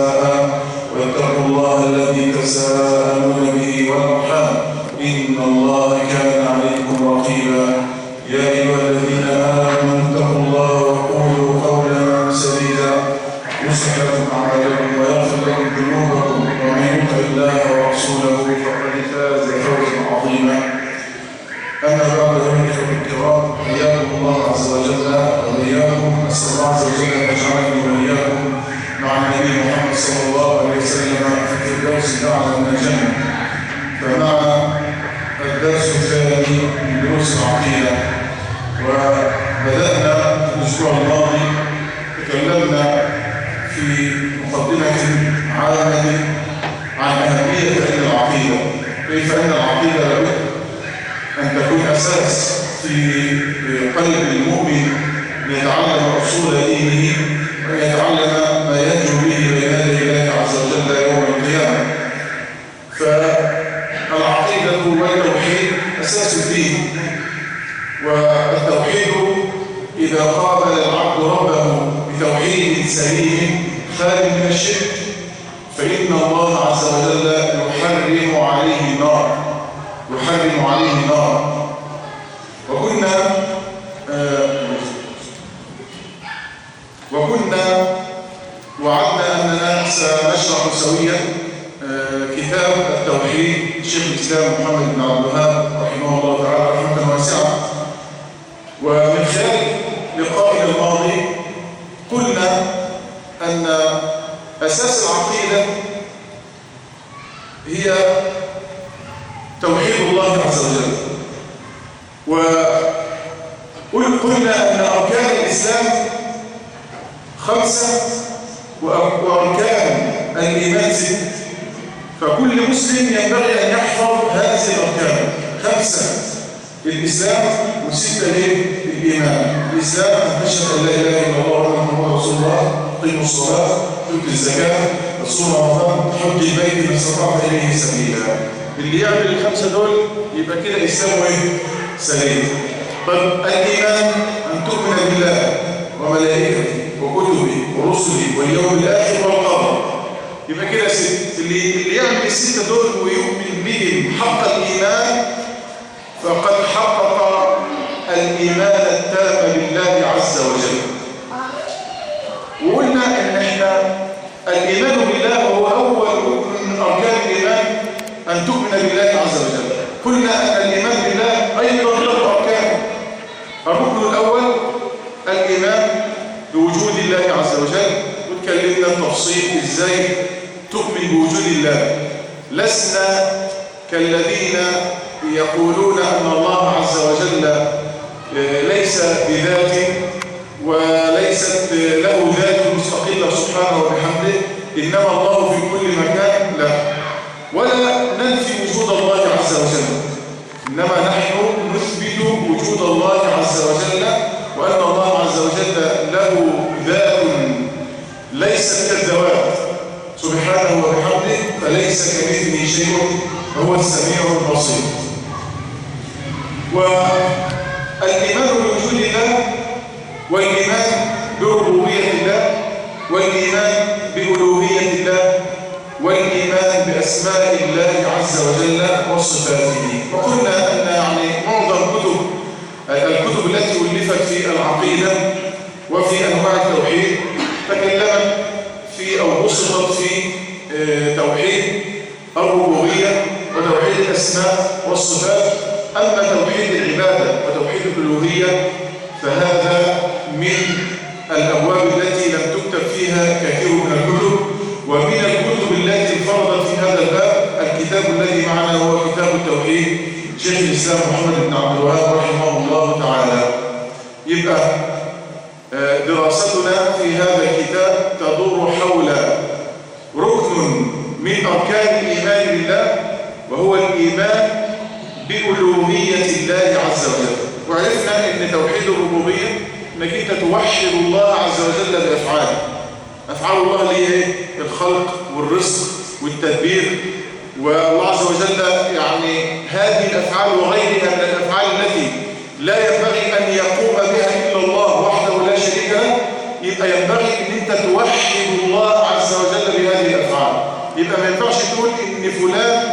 والسماء واتقوا الله الذي تساءلون به والأرحام إن الله كان عليكم رقيبا يا أيها الذين آمنوا اتقوا الله وقولوا قولا سديدا يصلح لكم أعمالكم ويغفر لكم ذنوبكم ومن يطع الله ورسوله فقد فاز فوزا عظيما أما بعد أيها الكرام حياكم الله عز وجل وإياكم نسأل الله عز وجل أن يجعلني وإياكم مع النبي محمد صلى الله عليه وسلم في الفردوس الأعلى من الجنة. فمع الدرس الثاني من دروس العقيدة، وبدأنا في الأسبوع الماضي تكلمنا في مقدمة عامة عن أهمية علم العقيدة، كيف أن العقيدة لابد أن تكون أساس في قلب المؤمن ليتعلم أصول دينه ويتعلم ما ينجو به بين يدي الله عز وجل يوم القيامة. فالعقيدة والتوحيد أساس الدين، والتوحيد إذا قابل العبد ربه بتوحيد سليم خالٍ من الشرك فإن الله عز وجل يحرم عليه النار. وكنا وعدنا أننا سنشرح سويا كتاب التوحيد شيخ الإسلام محمد بن عبد الوهاب رحمه الله تعالى رحمة واسعة. ومن خلال لقائنا الماضي قلنا أن أساس العقيدة هي توحيد الله عز وجل، وقلنا أن أركان الإسلام 5 وأركان الإيمان 6، فكل مسلم ينبغي أن يحفظ هذه الأركان 5 الإسلام و6 الإيمان. الإسلام أن تشهد أن لا إله إلا الله وأن محمدا رسول الله، تقيم الصلاة، تؤتي الزكاة، تصوم رمضان، تحج البيت من استطعت إليه سبيلا. اللي يعمل ال5 دول يبقى كده إسلامه سليم. طيب الإيمان أن تؤمن بالله وملائكته وكتبه ورسله واليوم الآخر والقدر، يبقى كده 6. اللي يعمل ال6 دول ويؤمن بهم حق الإيمان فقد حقق الإيمان التام بالله عز وجل. وقلنا إن إحنا الإيمان بالله هو أول ركن من أركان الإيمان أن تؤمن بالله عز وجل. قلنا أن الإيمان بالله أيضا له أركان. الركن الأول الإيمان بوجود الله عز وجل، وتكلمنا التفصيل إزاي تؤمن بوجود الله. لسنا كالذين يقولون أن الله عز وجل ليس بذات وليست له ذات مستقلة سبحانه وبحمده، إنما الله في كل مكان، لا، ولا ننفي وجود الله عز وجل، إنما نحن نثبت وجود الله عز وجل وأن الله عز وجل له ذات ليست كالذوات سبحانه وبحمده، فليس كمثله شيء هو السميع البصير. والإيمان بوجود الله والإيمان بربوبية الله والإيمان بألوهية الله والإيمان بأسماء الله عز وجل وصفاته. وقلنا أن يعني معظم الكتب التي ألفت في العقيدة وفي أنواع التوحيد تكلمت في أو بسطت في توحيد الربوبية وتوحيد الأسماء والصفات. أما توحيد العبادة وتوحيد الألوهية فهذا من الأبواب التي لم تكتب فيها كثير من الكتب. ومن الكتب التي انفردت في هذا الباب الكتاب الذي معنا هو كتاب التوحيد شيخ الإسلام محمد بن عبد الوهاب رحمه الله تعالى. يبقى دراستنا في هذا الكتاب تدور حول ركن من أركان الإيمان بالله، وهو الإيمان بألوهية الله عز وجل. وعرفنا أن توحيد الربوبية أنك أنت توحد الله عز وجل بأفعاله. أفعال الله اللي هي الخلق والرزق والتدبير، والله عز وجل يعني هذه الأفعال وغيرها من الأفعال التي لا ينبغي أن يقوم بها إلا الله وحده لا شريك له، يبقى ينبغي أن أنت توحد الله عز وجل بهذه يبقى ما ينفعش تقول ان فلان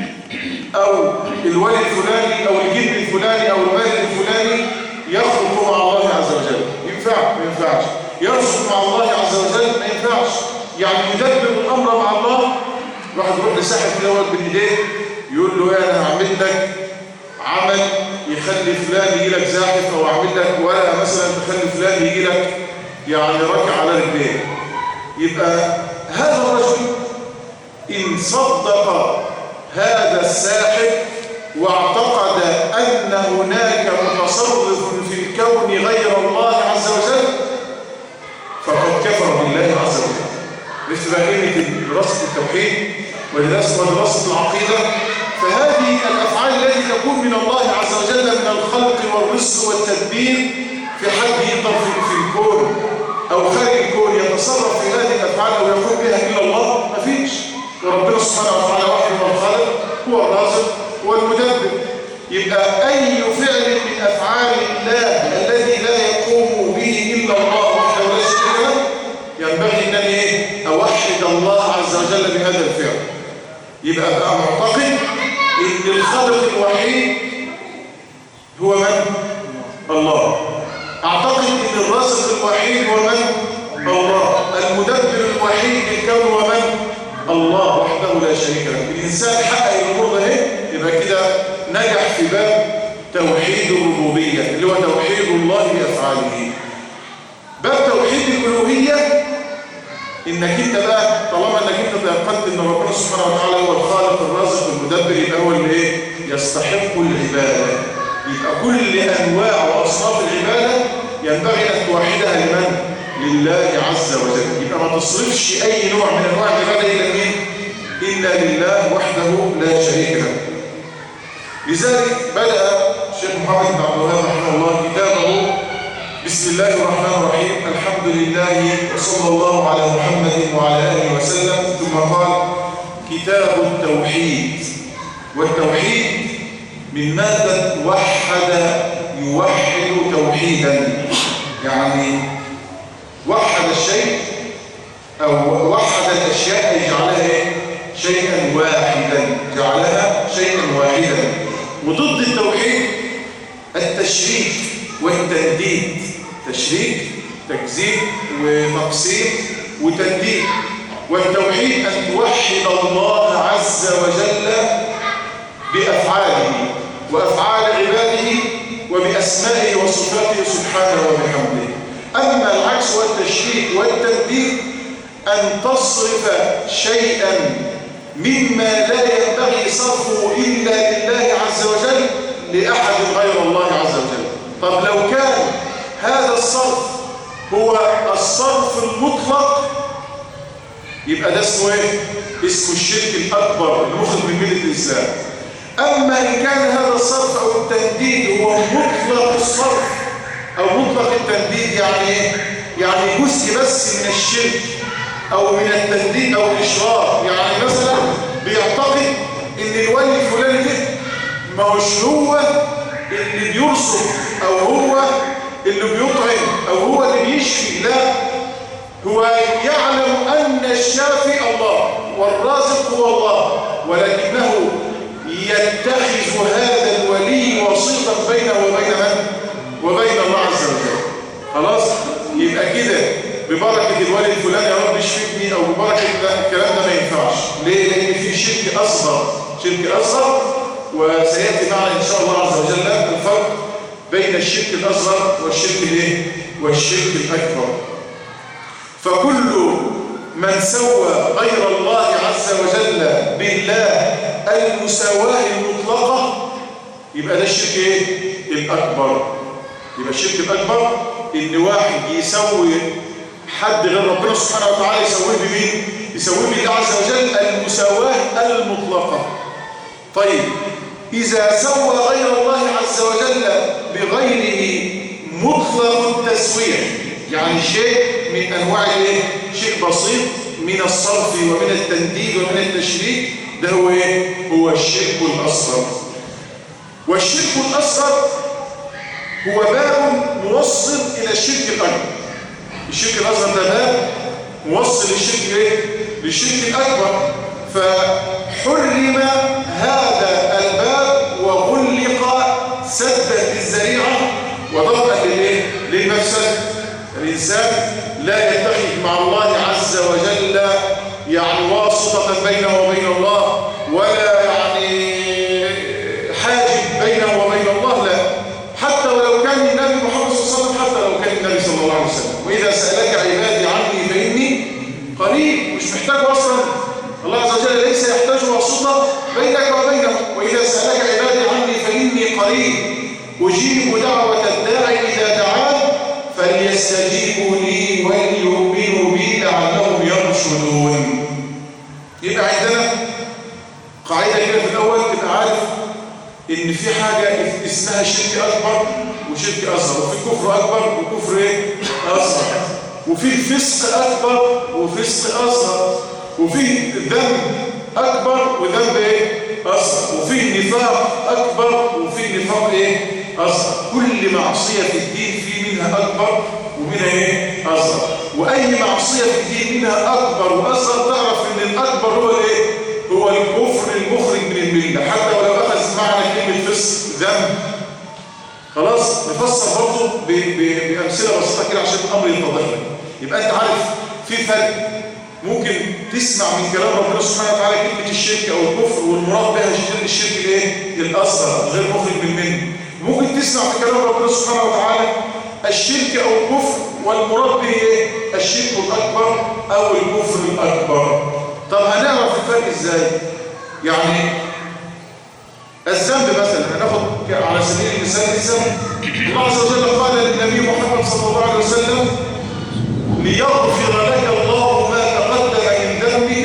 او الولي الفلاني او الجن الفلاني او المال الفلاني يخلق مع الله عز وجل. ما ينفعش. يرزق مع الله عز وجل، ما ينفعش. يعني يدبر الامر مع الله. واحد يروح لساحر كده واقف بين ايديه يقول له انا هعمل لك عمل يخلي فلان يجي لك زاحف، او اعمل لك ورقه مثلا تخلي فلان يجي لك يعني راكع على رجليه. يبقى هذا الرجل ان صدق هذا الساحر واعتقد ان هناك متصرف في الكون غير الله عز وجل فقد كفر بالله عز وجل. مثل كلمه دراسه التوحيد ودراسه العقيده، فهذه الافعال التي تكون من الله عز وجل من الخلق والرزق والتدبير في حد يقدر في الكون او خارج الكون يتصرف في هذه الافعال او يقوم بها الا الله، ما فيش. وربنا سبحانه وتعالى وحده هو الخالق، هو الرازق، هو المدبر. يبقى اي فعل من افعال الله الذي لا يقوم به الا الله وحده لا شريك له ينبغي ان اوحد الله عز وجل بهذا الفعل. يبقى بقى معتقد ان الخالق الوحيد هو من؟ الله. اعتقد ان الرازق الوحيد هو من؟ الله. المدبر الوحيد للكون هو من؟ الله وحده لا شريك له. الانسان حقق الامور ده يبقى كده نجح في باب توحيد الربوبيه اللي هو توحيد الله بافعاله. باب توحيد الالوهيه انك انت بقى طالما انك انت تيقنت ان ربنا سبحانه وتعالى هو الخالق الرازق المدبر يبقى هو اللي يستحق العباده. يبقى كل انواع واصناف العباده ينبغي ان توحدها لمن؟ لله عز وجل. يبقى ما تصرفش اي نوع من انواع العباده الا مين؟ الا لله وحده لا شريك له. لذلك بدأ الشيخ محمد بن عبد الوهاب رحمه الله كتابه بسم الله الرحمن الرحيم الحمد لله وصلى الله على محمد وعلى آله وسلم، ثم قال كتاب التوحيد. والتوحيد من مادة وحد يوحد توحيدا، يعني وحد الشيء أو وحد الأشياء أي جعلها شيئا واحدا، جعلها شيئا واحدا. وضد التوحيد التشريك والتنديد. تشريك تكذيب وتقسيم وتنديد. والتوحيد أن توحد الله عز وجل بأفعاله وأفعال عباده وبأسمائه وصفاته سبحانه وبحمده. أما العكس والتشريك والتنديد أن تصرف شيئا مما لا ينبغي صرفه إلا لله عز وجل لأحد غير الله عز وجل. طب لو كان هذا الصرف هو الصرف المطلق يبقى ده اسمه ايه؟ اسمه الشرك الأكبر المخرج من ملة الإسلام. أما إن كان هذا الصرف أو التنديد هو مطلق الصرف أو مطلق التنديد، يعني ايه؟ يعني جزء بس من الشرك أو من التنديد أو الإشراك. يعني مثلا بيعتقد إن الولي الفلاني ده ما هوش هو اللي بيرزق أو هو اللي بيطعم أو هو اللي بيشفي، لا، هو يعلم أن الشافي الله والرازق هو الله، ولكنه يتخذ هذا الولي وسيطا بينه وبين من؟ وبين الله عز وجل. خلاص؟ يبقى كده ببركة الولي الفلاني يا رب اشفيني، أو ببركة الكلام ده ما ينفعش. ليه؟ لأن في شرك أصغر، شرك أصغر، وسيأتي معنا إن شاء الله عز وجل الفرق بين الشرك الأصغر والشرك الإيه؟ والشرك الأكبر. فكل من سوى غير الله عز وجل بالله المساواة المطلقة يبقى ده الشرك إيه؟ الأكبر. يبقى الشرك الأكبر إن واحد يسوي حد غير ربنا سبحانه وتعالى يسويه بمين؟ يسويه بالله عز وجل المساواة المطلقة. طيب إذا سوى غير الله عز وجل بغيره مطلق التسوية، يعني شيء من أنواع الايه؟ شيء بسيط من الصرف ومن التنديد ومن التشريك، ده هو ايه؟ هو الشرك الأصغر. والشرك الأصغر هو باب موصل إلى الشرك الأكبر. الشرك الأصغر ده باب موصل للشرك ايه؟ للشرك الأكبر. فحرم هذا الباب وغلق سدا للذريعة وضربا للمفسد. الإنسان لا يتخذ مع الله عز وجل يعني واسطة بينه وبين الله، ولا يعني حاجب بينه وبين الله، لا. حتى ولو كان النبي محمد صلى الله عليه وسلم، حتى لو كان النبي صلى الله عليه وسلم. وإذا سألك عبادي عني فإني قريب، مش محتاج أصلا. الله عز وجل ليس يحتاج واسطة بينك وبينه. وإذا سألك عبادي عني فإني قريب أجيب دعوة الداعي إذا دعان فليستجيبوا لي وليؤمنوا بي لعلهم يرشدون. يبقى عندنا قاعدة كده في الأول تبقى عارف إن في حاجة اسمها شرك أكبر وشرك أصغر، وفي كفر أكبر وكفر أصغر، وفي فسق أكبر وفسق أصغر، وفي ذنب أكبر وذنب أصغر، وفي نفاق أكبر وفي نفاق أصغر. كل معصية في الدين في منها أكبر ومنها أصغر، وأي معصية في الدين منها أكبر وأصغر تعرف إن الأكبر هو هو الكفر المخرج من الملة، حتى ولو أخذ معنى كلمة فسق ذنب. خلاص نفسر برضه بأمثلة بسيطة كده عشان الأمر يتضح لك. يبقى أنت عارف في فرق. ممكن تسمع من كلام ربنا سبحانه وتعالى كلمة الشرك أو الكفر والمراد بها الشرك الأصغر غير مخرج من الملة. ممكن تسمع في كلام ربنا سبحانه وتعالى الشرك أو الكفر والمراد به الشرك الأكبر أو الكفر الأكبر. طب هنعرف الفرق إزاي؟ يعني الذنب مثلا هناخد على سبيل المثال الذنب. الله عز وجل قال للنبي محمد صلى الله عليه وسلم ليغفر لك الله ما تقدم من ذنبك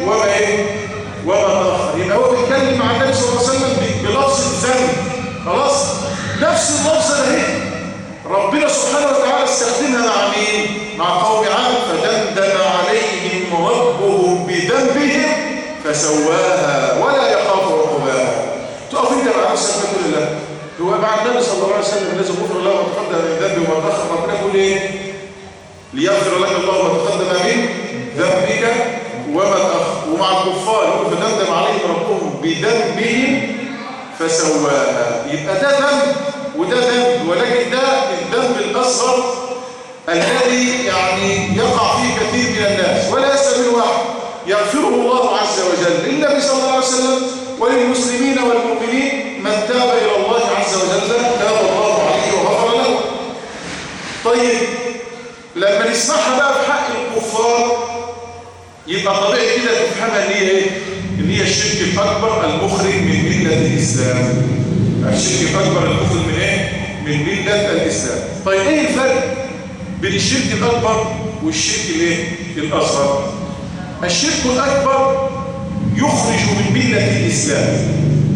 وما تأخر. يبقى هو بيتكلم مع النبي صلى الله عليه وسلم بلفظ الذنب. خلاص نفس اللفظ ده ربنا سبحانه وتعالى استخدمها مع مين؟ مع قوم عاد فدمدم عليهم ربهم بذنبهم فسواها ولا يخاف عقباها. تقف انت مع نفسك تقول لا هو مع النبي صلى الله عليه وسلم الذي غفر له ما تقدم من ذنبه وما تأخر. ربنا يقول ليغفر لك الله ما تقدم من ذنبك وما تأخر. ومع الكفار يقول فدمدم عليهم ربهم بذنبهم فسواها. يبقى ده ذنب وده ذنب، ولكن ده الذنب الأصغر الذي يعني يقع فيه كثير من الناس ولا يسأل واحد يغفره الله عز وجل. للنبي صلى الله عليه وسلم وللمسلمين والمؤمنين من تاب إلى الله عز وجل تاب الله عليه وغفر له. طيب لما نسمعها بقى في حق الكفار يبقى طبيعي كده تفهمها ان هي ان هي الشرك الأكبر المخرج من ملة الإسلام. الشرك الأكبر المخرج من من ملة الإسلام. طيب ايه الفرق بين الشرك الأكبر والشرك الأصغر؟ الشرك الأكبر يخرج من ملة الإسلام،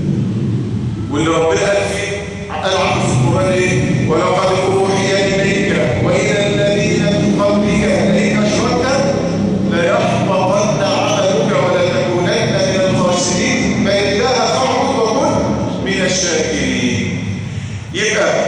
واللي ربنا قال عنه في القرآن ولقد أوحي إليك وإلى الذين من قبلك لئن أشركت ليحبطن عملك ولتكونن من الخاسرين فإنها فاعبد وكن من الشاكرين. يبقى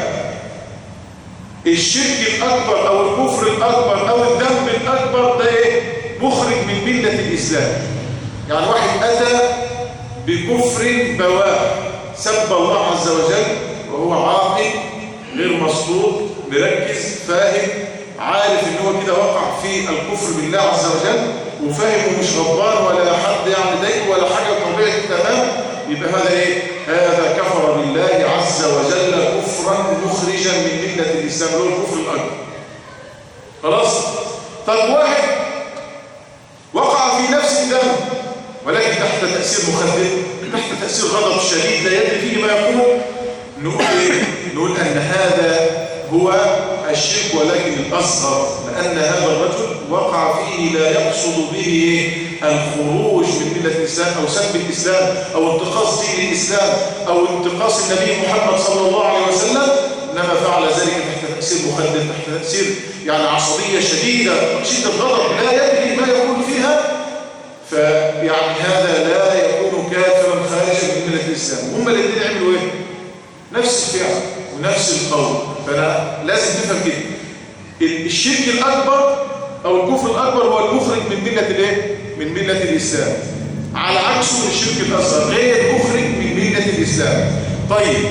الشرك الأكبر أو الكفر الأكبر أو الذنب الأكبر ده مخرج من ملة الإسلام. يعني واحد أتى بكفر بواح سب الله عز وجل وهو عاقل غير مسطوط مركز فاهم عارف ان هو كده وقع في الكفر بالله عز وجل وفاهم ومش غضبان ولا حد يعني ضايقه ولا حاجه طبيعي تمام. يبقى هذا هذا كفر بالله عز وجل كفرا مخرجا من ملة الإسلام اللي هو الكفر الأكبر. خلاص. طب واحد وقع في نفس الذنب ولكن تحت تأثير مخدر تحت تأثير غضب شديد لا يدري فيه ما يقول، نقول أن هذا هو الشرك ولكن الأصغر، لأن هذا الرجل وقع فيه لا يقصد به الخروج من ملة الإسلام أو سب الإسلام أو انتقاص دين الإسلام أو انتقاص النبي محمد صلى الله عليه وسلم، إنما فعل ذلك تحت تأثير مخدر تحت تأثير يعني عصبية شديدة شدة الغضب لا يدري ما يقول فيها، فيعني هذا لا يكون كافرا خارجا من ملة الإسلام. هم الاثنين عملوا ايه؟ نفس الفعل ونفس القول. فأنا لازم تفهم كده الشرك الأكبر أو الكفر الأكبر هو المخرج من ملة الايه؟ من ملة الإسلام. على عكسه الشرك الأصغر غير مخرج من ملة الإسلام. طيب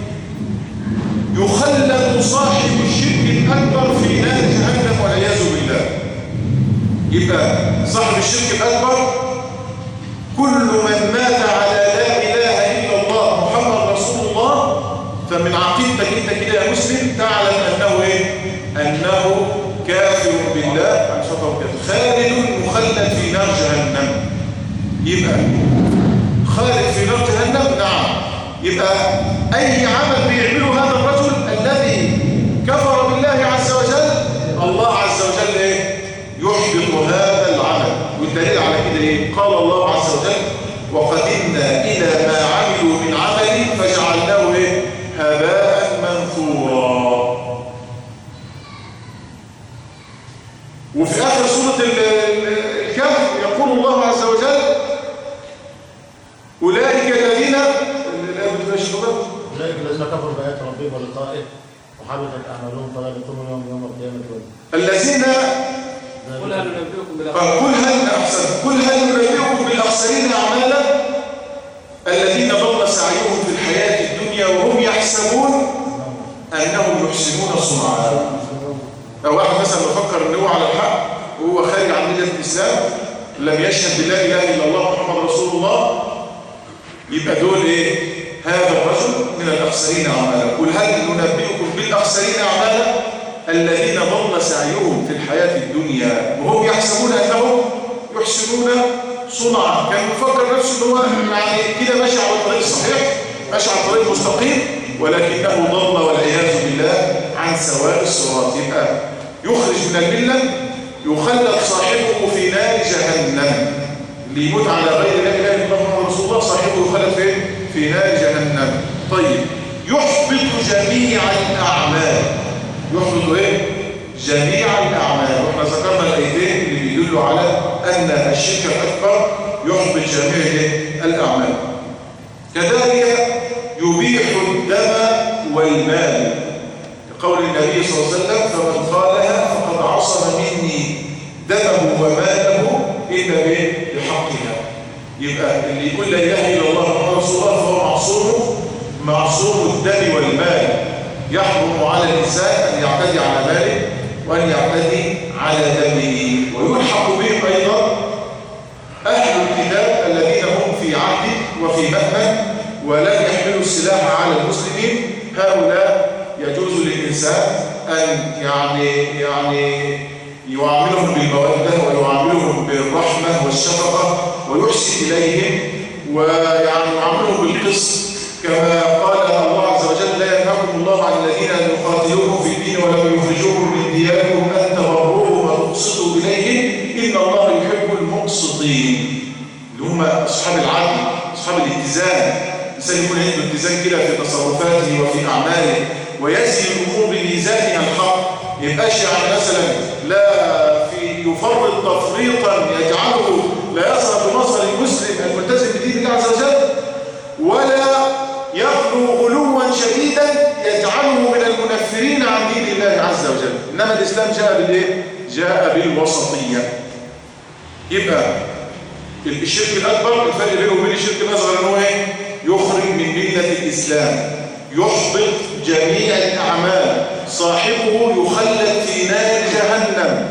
يخلد صاحب الشرك الأكبر في نار جهنم والعياذ بالله. يبقى صاحب الشرك الأكبر كل من مات على لا إله إلا الله محمد رسول الله، فمن عقيدتك انت كده يا مسلم تعلم أنه إيه؟ أنه كافر بالله خالد مخلد في نار جهنم. يبقى خالد في نار جهنم. نعم. يبقى أي عمل بيعمله هذا الرجل الذي كفر بالله عز وجل، الله عز وجل إيه؟ يحبط هذا العمل. والدليل على كده إيه؟ قال الله عز وجل وقدمنا إلى ما عملوا من عمل فجعلناه إيه؟ هباء منثورا. وفي آخر سورة الكهف يقول الله عز وجل أولئك الذين كفروا بآيات ربهم ولقائه وحبطت أعمالهم فلا يقومون يوم القيامة الذين قل هل ننبئكم بالأخسرين أعمالا الذين ضل سعيهم في الحياة الدنيا وهم يحسبون أنهم يحسنون صنعا. لو واحد مثلا بفكر ان هو على الحق وهو خارج عن ملة الإسلام لم يشهد بالله إله إلا الله محمد رسول الله، يبقى دول إيه؟ هذا الرجل من الأخسرين أعمالا. قل هل ننبئكم بالأخسرين أعمالا الذين ضل سعيهم في الحياة الدنيا وهم يحسبون أنهم يحسنون صنعا. كان بيفكر نفسه ان هو يعني كده ماشي على الطريق الصحيح، ماشي على الطريق المستقيم، ولكنه ضل والعياذ بالله عن سواء الصراط. يبقى يخرج من الملة، يخلد صاحبه في نار جهنم. اللي يموت على غير لا اله الا الله محمد رسول الله صاحبه يخلد فين؟ في نار جهنم. طيب يحبط جميع الأعمال. يحبط ايه؟ جميع الأعمال. واحنا ذكرنا الآيتين اللي بيدلوا على أن الشرك الأكبر يحبط جميع الأعمال. كذلك يبيح الدم والمال، قول النبي صلى الله عليه وسلم فمن قالها فقد عصم مني دمه وماله إلا بحقها. يبقى اللي يقول لا إله إلا الله محمد رسول الله فهو معصوم الدم والمال. يحرم على الإنسان أن يعتدي على ماله وأن يعتدي على دمه. ويلحق بهم أيضا أهل الكتاب الذين هم في عهد وفي مأمن ولن يحملوا السلاح على المسلمين. هؤلاء يجوز للإنسان أن يعني يعاملهم بالمودة ويعاملهم بالرحمة والشفقة ويحسن إليهم ويعني يعاملهم بالقسط، كما قال الله عز وجل لا ينهاكم الله عن الذين يقاتلوكم في الدين ولم يخرجوكم من دياركم أن تبروهم وتقسطوا إليهم إن الله يحب المقسطين، اللي هم أصحاب العدل أصحاب الاتزان. الإنسان يكون عنده اتزان كده في تصرفاته وفي أعماله ويزن الأمور بميزانها الحق. يبقاش يعني مثلا لا يفرط تفريطا يجعله لا يصل بمصر المسلم الملتزم بدين الله عز وجل، ولا يغلو غلوا شديدا يجعله من المنفرين عن دين الله عز وجل. إنما الإسلام جاء بالإيه؟ جاء بالوسطية. يبقى الشرك الأكبر الفرق بينه وبين الشرك الأصغر إن هو إيه؟ يخرج من ملة الإسلام، يحبط جميع الأعمال، صاحبه يخلد في نار جهنم،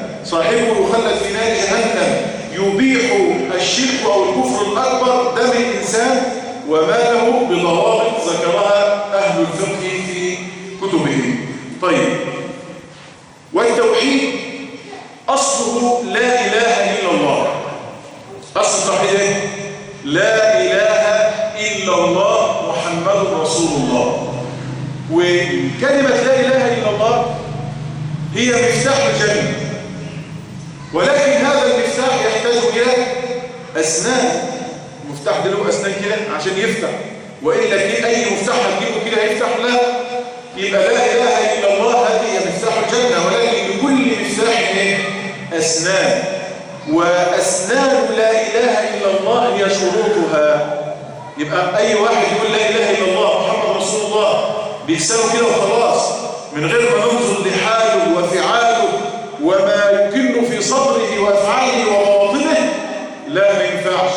يبيح الشرك أو الكفر الأكبر دم الإنسان وماله بضوابط ذكرها أهل الفقه في كتبهم. طيب، والتوحيد أصله لا إله إلا الله. أصل التوحيد إيه؟ لا إله إلا الله محمد رسول الله. وكلمة لا إله إلا الله هي مفتاح الجنة، ولكن هذا المفتاح يحتاج إلى أسنان. المفتاح ده له أسنان كده عشان يفتح، وإلا أي مفتاح هتجيبه كده هيفتح؟ لا. يبقى لا إله إلا الله هذه هي مفتاح الجنة، ولكن لكل مفتاح أسنان، وأسنان لا إله إلا الله هي شروطها. يبقى أي واحد يقول لا إله إلا الله محمد رسول الله بيكسره كده وخلاص من غير ما ننظر لحاله وفعاله وما يكن في صدره وأفعاله ومواطنه، لا ما ينفعش.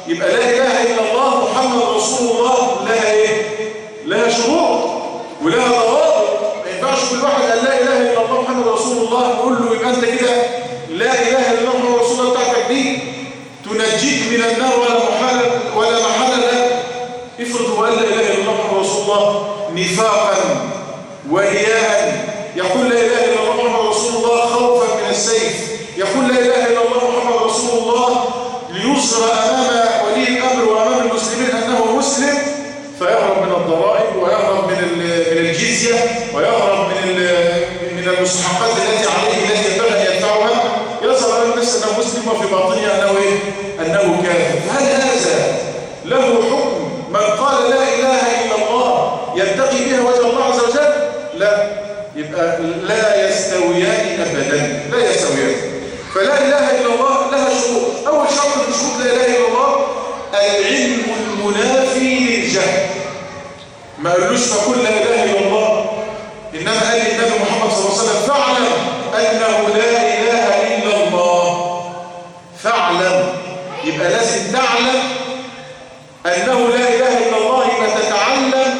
يبقى لا إله إلا الله محمد رسول الله لها إيه؟ لها شروط ولها ضوابط. ما ينفعش كل واحد قال لا إله إلا الله محمد رسول الله نقول له يبقى أنت كده لا إله إلا الله محمد رسول الله بتاعتك دي تنجيك من النار ولا محل لك. افرض هو قال لا إله إلا الله محمد رسول الله نفاقا ورياء، يقول لا إله إلا الله محمد رسول الله خوفا من السيف، يقول لا إله إلا الله محمد رسول الله ليظهر أمام ولي الأمر وأمام المسلمين أنه مسلم، فيهرب من الضرائب ويهرب من الجزية ويهرب من المستحقات التي عليه التي ينبغي أن يدفعها، يظهر أمام الناس أنه مسلم وفي باطنه أنه إيه؟ أنه كافر. فهل هذا له حكم من قال لا إله إلا الله يبتغي بها وجه الله عز وجل؟ لا، يبقى لا يستويان أبدا، لا يستويان. فلا إله إلا الله لها شروط. أول شرط من شروط لا إله إلا الله العلم المنافي للجهل. ما قالوش فقل لا إله إلا الله، إنما قال النبي محمد صلى الله عليه وسلم فاعلم أنه لا إله إلا الله. فاعلم، يبقى لازم تعلم أنه لا إله إلا الله، يبقى تتعلم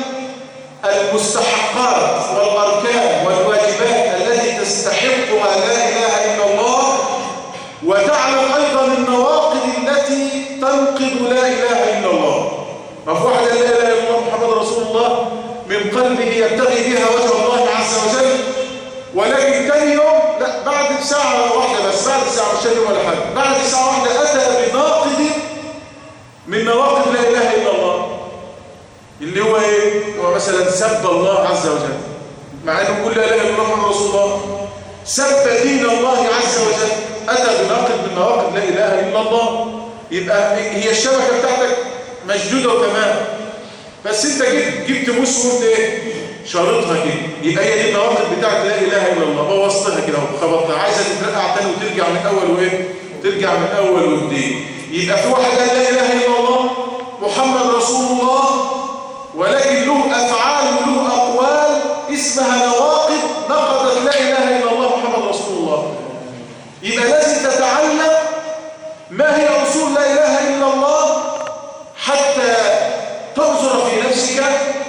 المستحقات والأركان والواجبات التي تستحقها لا إله إلا الله، وتعلم أيضا النواقض التي تنقض لا إله إلا الله. فواحد لا إله إلا الله محمد رسول الله من قلبه يبتغي بها وجه الله عز وجل، ولكن تاني يوم لا، بعد ساعة واحدة بس، بعد ساعة مش تاني ولا حاجة، بعد ساعة واحدة أتى بناقض من نواقض لا إله إلا الله، اللي هو إيه؟ هو مثلا سب الله عز وجل، مع أنه كل لا إله إلا الله محمد رسول الله، سب دين الله عز وجل، أتى بناقض من نواقض لا إله إلا الله. يبقى هي الشبكة بتاعتك مشدودة وتمام، بس أنت جبت موس وقلت إيه؟ شارطها كده، يبقى هي دي النواقض بتاعت لا إله إلا الله، بوظتها كده وخبطتها، عايزة تترقع تاني وترجع من أول وإيه؟ ترجع من أول وجديد. يبقى في واحد قال لا إله إلا الله محمد رسول الله، ولكن له أفعال وله أقوال اسمها نواقض نقضت لا إله إلا الله محمد رسول الله. يبقى لازم تتعلم ما هي أصول لا إله إلا الله حتى تنظر في نفسك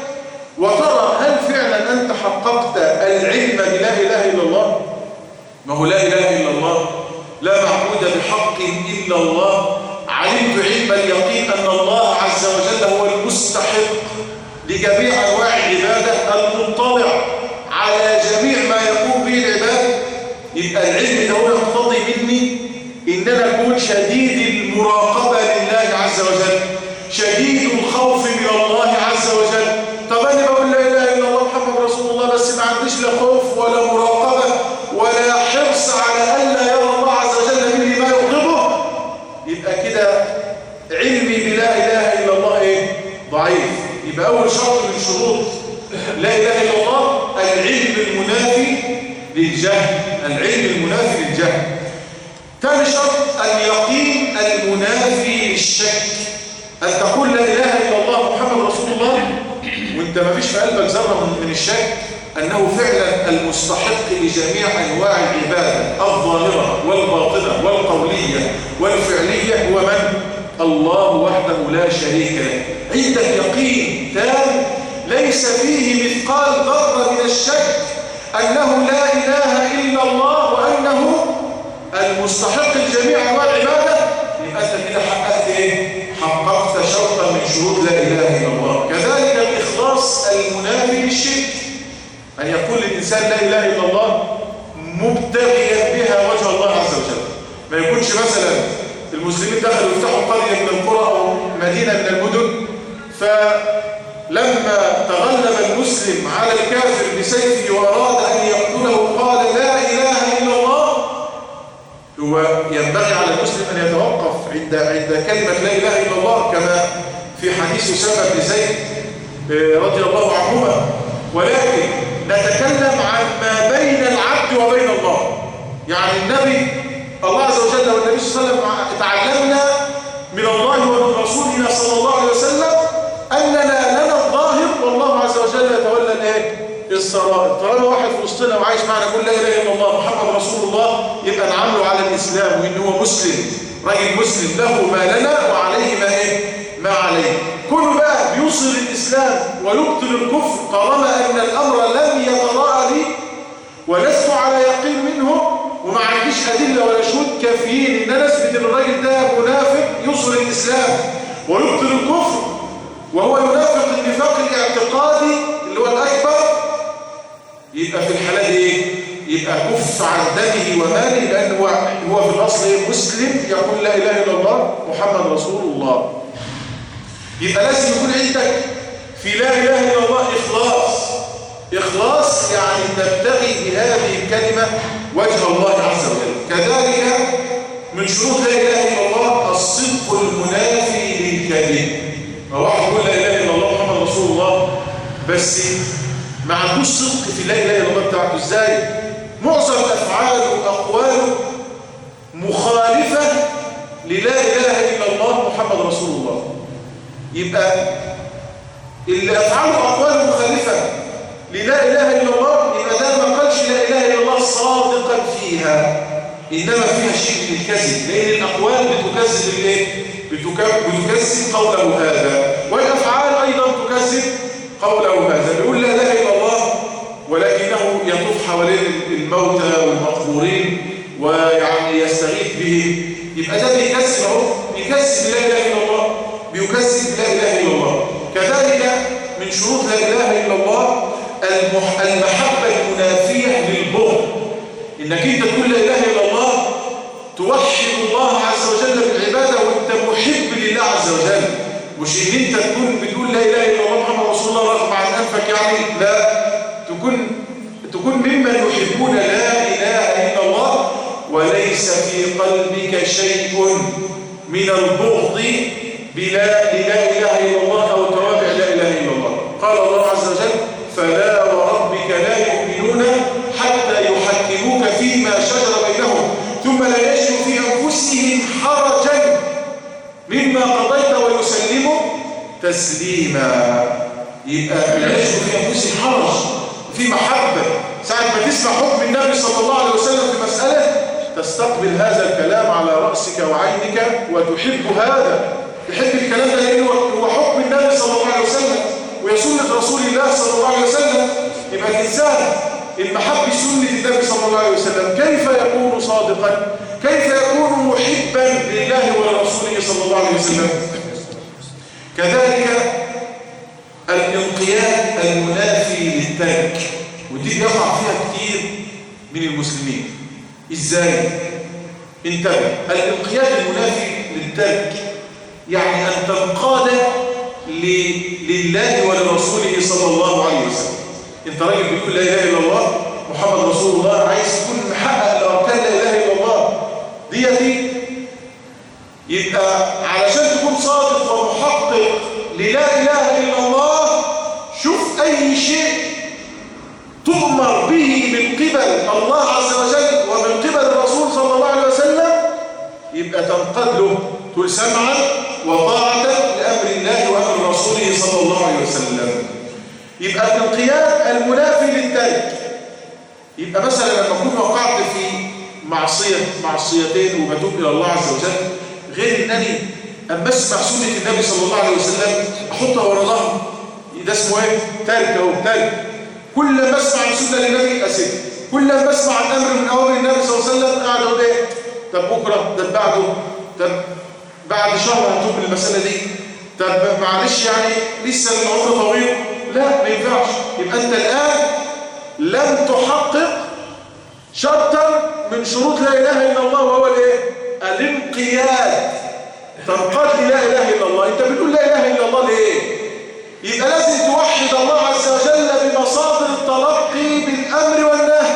وترى هل فعلا أنت حققت العلم بلا إله إلا الله. ما هو لا إله إلا الله لا معبود بحق إلا الله، علمت علم اليقين أن الله عز وجل هو المستحق لجميع أنواع العبادة، المطلع على جميع ما يقوم به العباد. يبقى العلم ده هو يقتضي مني إن أنا أكون شديد المراقبة لله عز وجل، شديد الخوف من الله عز وجل. طب أنا بقول لا إله إلا الله محمد رسول الله بس ما عنديش لا خوف ولا مراقبة ولا حرص على ألا يرى الله عز وجل مني ما يغضبه، يبقى كده علمي بلا إله إلا الله إيه؟ ضعيف. يبقى أول شرط من شروط لا إله إلا الله العلم المنافي للجهل، العلم المنافي للجهل. ثاني شرط اليقين المنافي للشك، أن تقول لا إله إلا الله محمد رسول الله وانت ما فيش في قلبك ذرة من الشك أنه فعلا المستحق لجميع أنواع العبادة الظاهرة والباطنة والقولية والفعلية هو من؟ الله وحده لا شريك له. عندك يقين تام ليس فيه مثقال ذرة من الشك أنه لا إله إلا الله وأنه المستحق لجميع أنواع العبادة، يبقى أنت كده حققت إيه؟ حققت شرطا من شروط لا إله إلا الله. كذلك الإخلاص المنافي للشرك، أن يقول الإنسان لا إله إلا الله مبتغيا بها وجه الله عز وجل. ما يكونش مثلا المسلمين دخلوا يفتحوا قرية من القرى أو مدينة من المدن، فلما تغلب المسلم على الكافر بسيفه وأراد أن يقتله قال لا إله إلا الله. هو ينبغي على المسلم أن يتوقف عند كلمة لا إله إلا الله كما في حديث أسامة بن زيد رضي الله عنهما، ولكن نتكلم عن ما بين العبد وبين الله. يعني النبي الله عز وجل والنبي صلى الله عليه وسلم تعلمنا من الله ومن رسولنا صلى الله عليه وسلم أننا لنا الظاهر والله عز وجل يتولى الايه؟ السرائر. طالما واحد في وسطنا وعايش معنا يقول لا اله الا الله محمد رسول الله، يبقى نعامله على الاسلام وان هو مسلم، راجل مسلم له ما لنا وعليه ما ايه؟ طالما أن الأمر لم يتراءى لي ولست على يقين منه وما عنديش أدلة ولا شهود كافيين إن أنا أثبت إن الراجل ده منافق يظهر الإسلام ويبطل الكفر وهو ينافق النفاق الاعتقادي اللي هو الأكبر، يبقى في الحالة إيه؟ يبقى كف عن دمه وماله، لأنه هو في الأصل مسلم يقول لا إله إلا الله محمد رسول الله. يبقى لازم يكون عندك في لا إله إلا الله إخلاص يعني تبتغي بهذه الكلمة وجه الله عز وجل. كذلك من شروط لا إله إلا الله الصدق المنافي للكذب. واحد يقول لا إله إلا الله محمد رسول الله بس ما عندوش صدق في لا إله إلا الله بتاعته. إزاي؟ معظم أفعاله وأقواله مخالفة للا إله إلا الله محمد رسول الله. يبقى اللي أفعاله وأقواله مخالفة للا إله إلا الله يبقى ده ما قالش لا إله إلا الله صادقا فيها، إنما فيها شيء من الكذب، لأن الأقوال بتكذب الإيه؟ بتكذب قوله هذا، والأفعال أيضا تكذب قوله هذا. بيقول لا إله إلا الله ولكنه يطوف حوالين الموتى والمقبورين ويعني يستغيث به، يبقى ده بيكذب اهو، بيكذب لا إله إلا الله، بيكذب لا إله إلا الله. كذلك من شروط لا إله إلا الله المحبة المنافية للبغض، إنك أنت تقول لا إله إلا الله توحد الله عز وجل بالعبادة وأنت محب لله عز وجل، مش إن أنت بتقول لا إله إلا الله محمد رسول الله رغم عن أنفك، يعني لا، تكون ممن يحبون لا إله إلا الله وليس في قلبك شيء من البغض بلا إله إلا الله أو توابع لا إله إلا الله. قال الله عز وجل فلا وربك لا يؤمنون حتى يحكموك فيما شجر بينهم ثم لا يجدوا في أنفسهم حرجا مما قضيت ويسلموا تسليما. يبقى لا يجدوا في أنفسهم حرج، في محبة. ساعة ما تسمع حكم النبي صلى الله عليه وسلم في مسألة تستقبل هذا الكلام على رأسك وعينك وتحب هذا، تحب الكلام ده لأنه هو حكم النبي صلى الله عليه وسلم وهي سنة رسول الله صلى الله عليه وسلم. يبقى الإنسان المحب سنة النبي صلى الله عليه وسلم كيف يكون صادقا؟ كيف يكون محبا لله ولرسوله صلى الله عليه وسلم؟ كذلك الانقياد المنافي للترك، ودي بيقع فيها كتير من المسلمين. ازاي؟ انتبه، الانقياد المنافي للترك يعني أن تنقاد لله ولرسوله صلى الله عليه وسلم. انت راجل بتقول لا إله إلا الله محمد رسول الله، عايز تكون محقق لأركان لا إله إلا الله دي يبقى علشان تكون صادق ومحقق للا إله إلا الله شوف أي شيء تؤمر به من قبل الله عز وجل ومن قبل الرسول صلى الله عليه وسلم يبقى تنقاد له، تقول سمعا وطاعة لأمر الله وأمر رسوله صلى الله عليه وسلم. يبقى الانقياد المنافي للترك. يبقى مثلا لما أكون وقعت في معصيتين وبتوب إلى الله عز وجل، غير أنني أما أسمع سنة النبي صلى الله عليه وسلم أحطها ورا ظهري، ده اسمه إيه؟ ترك أو ترك. كل ما أسمع عن سنة للنبي أسيب، كل ما أسمع عن أمر من أوامر النبي صلى الله عليه وسلم قاعد أقول إيه؟ طب بكرة، طب بعده، طب بعد شهر هتوب المسألة دي، طب معلش يعني لسه العمر طويل، لا ما ينفعش. يبقى أنت الآن لم تحقق شرطا من شروط لا إله إلا الله وهو الإيه؟ الانقياد. تنقاد لا إله إلا الله. أنت بتقول لا إله إلا الله ليه؟ يبقى لازم توحد الله عز وجل بمصادر التلقي بالأمر والنهي،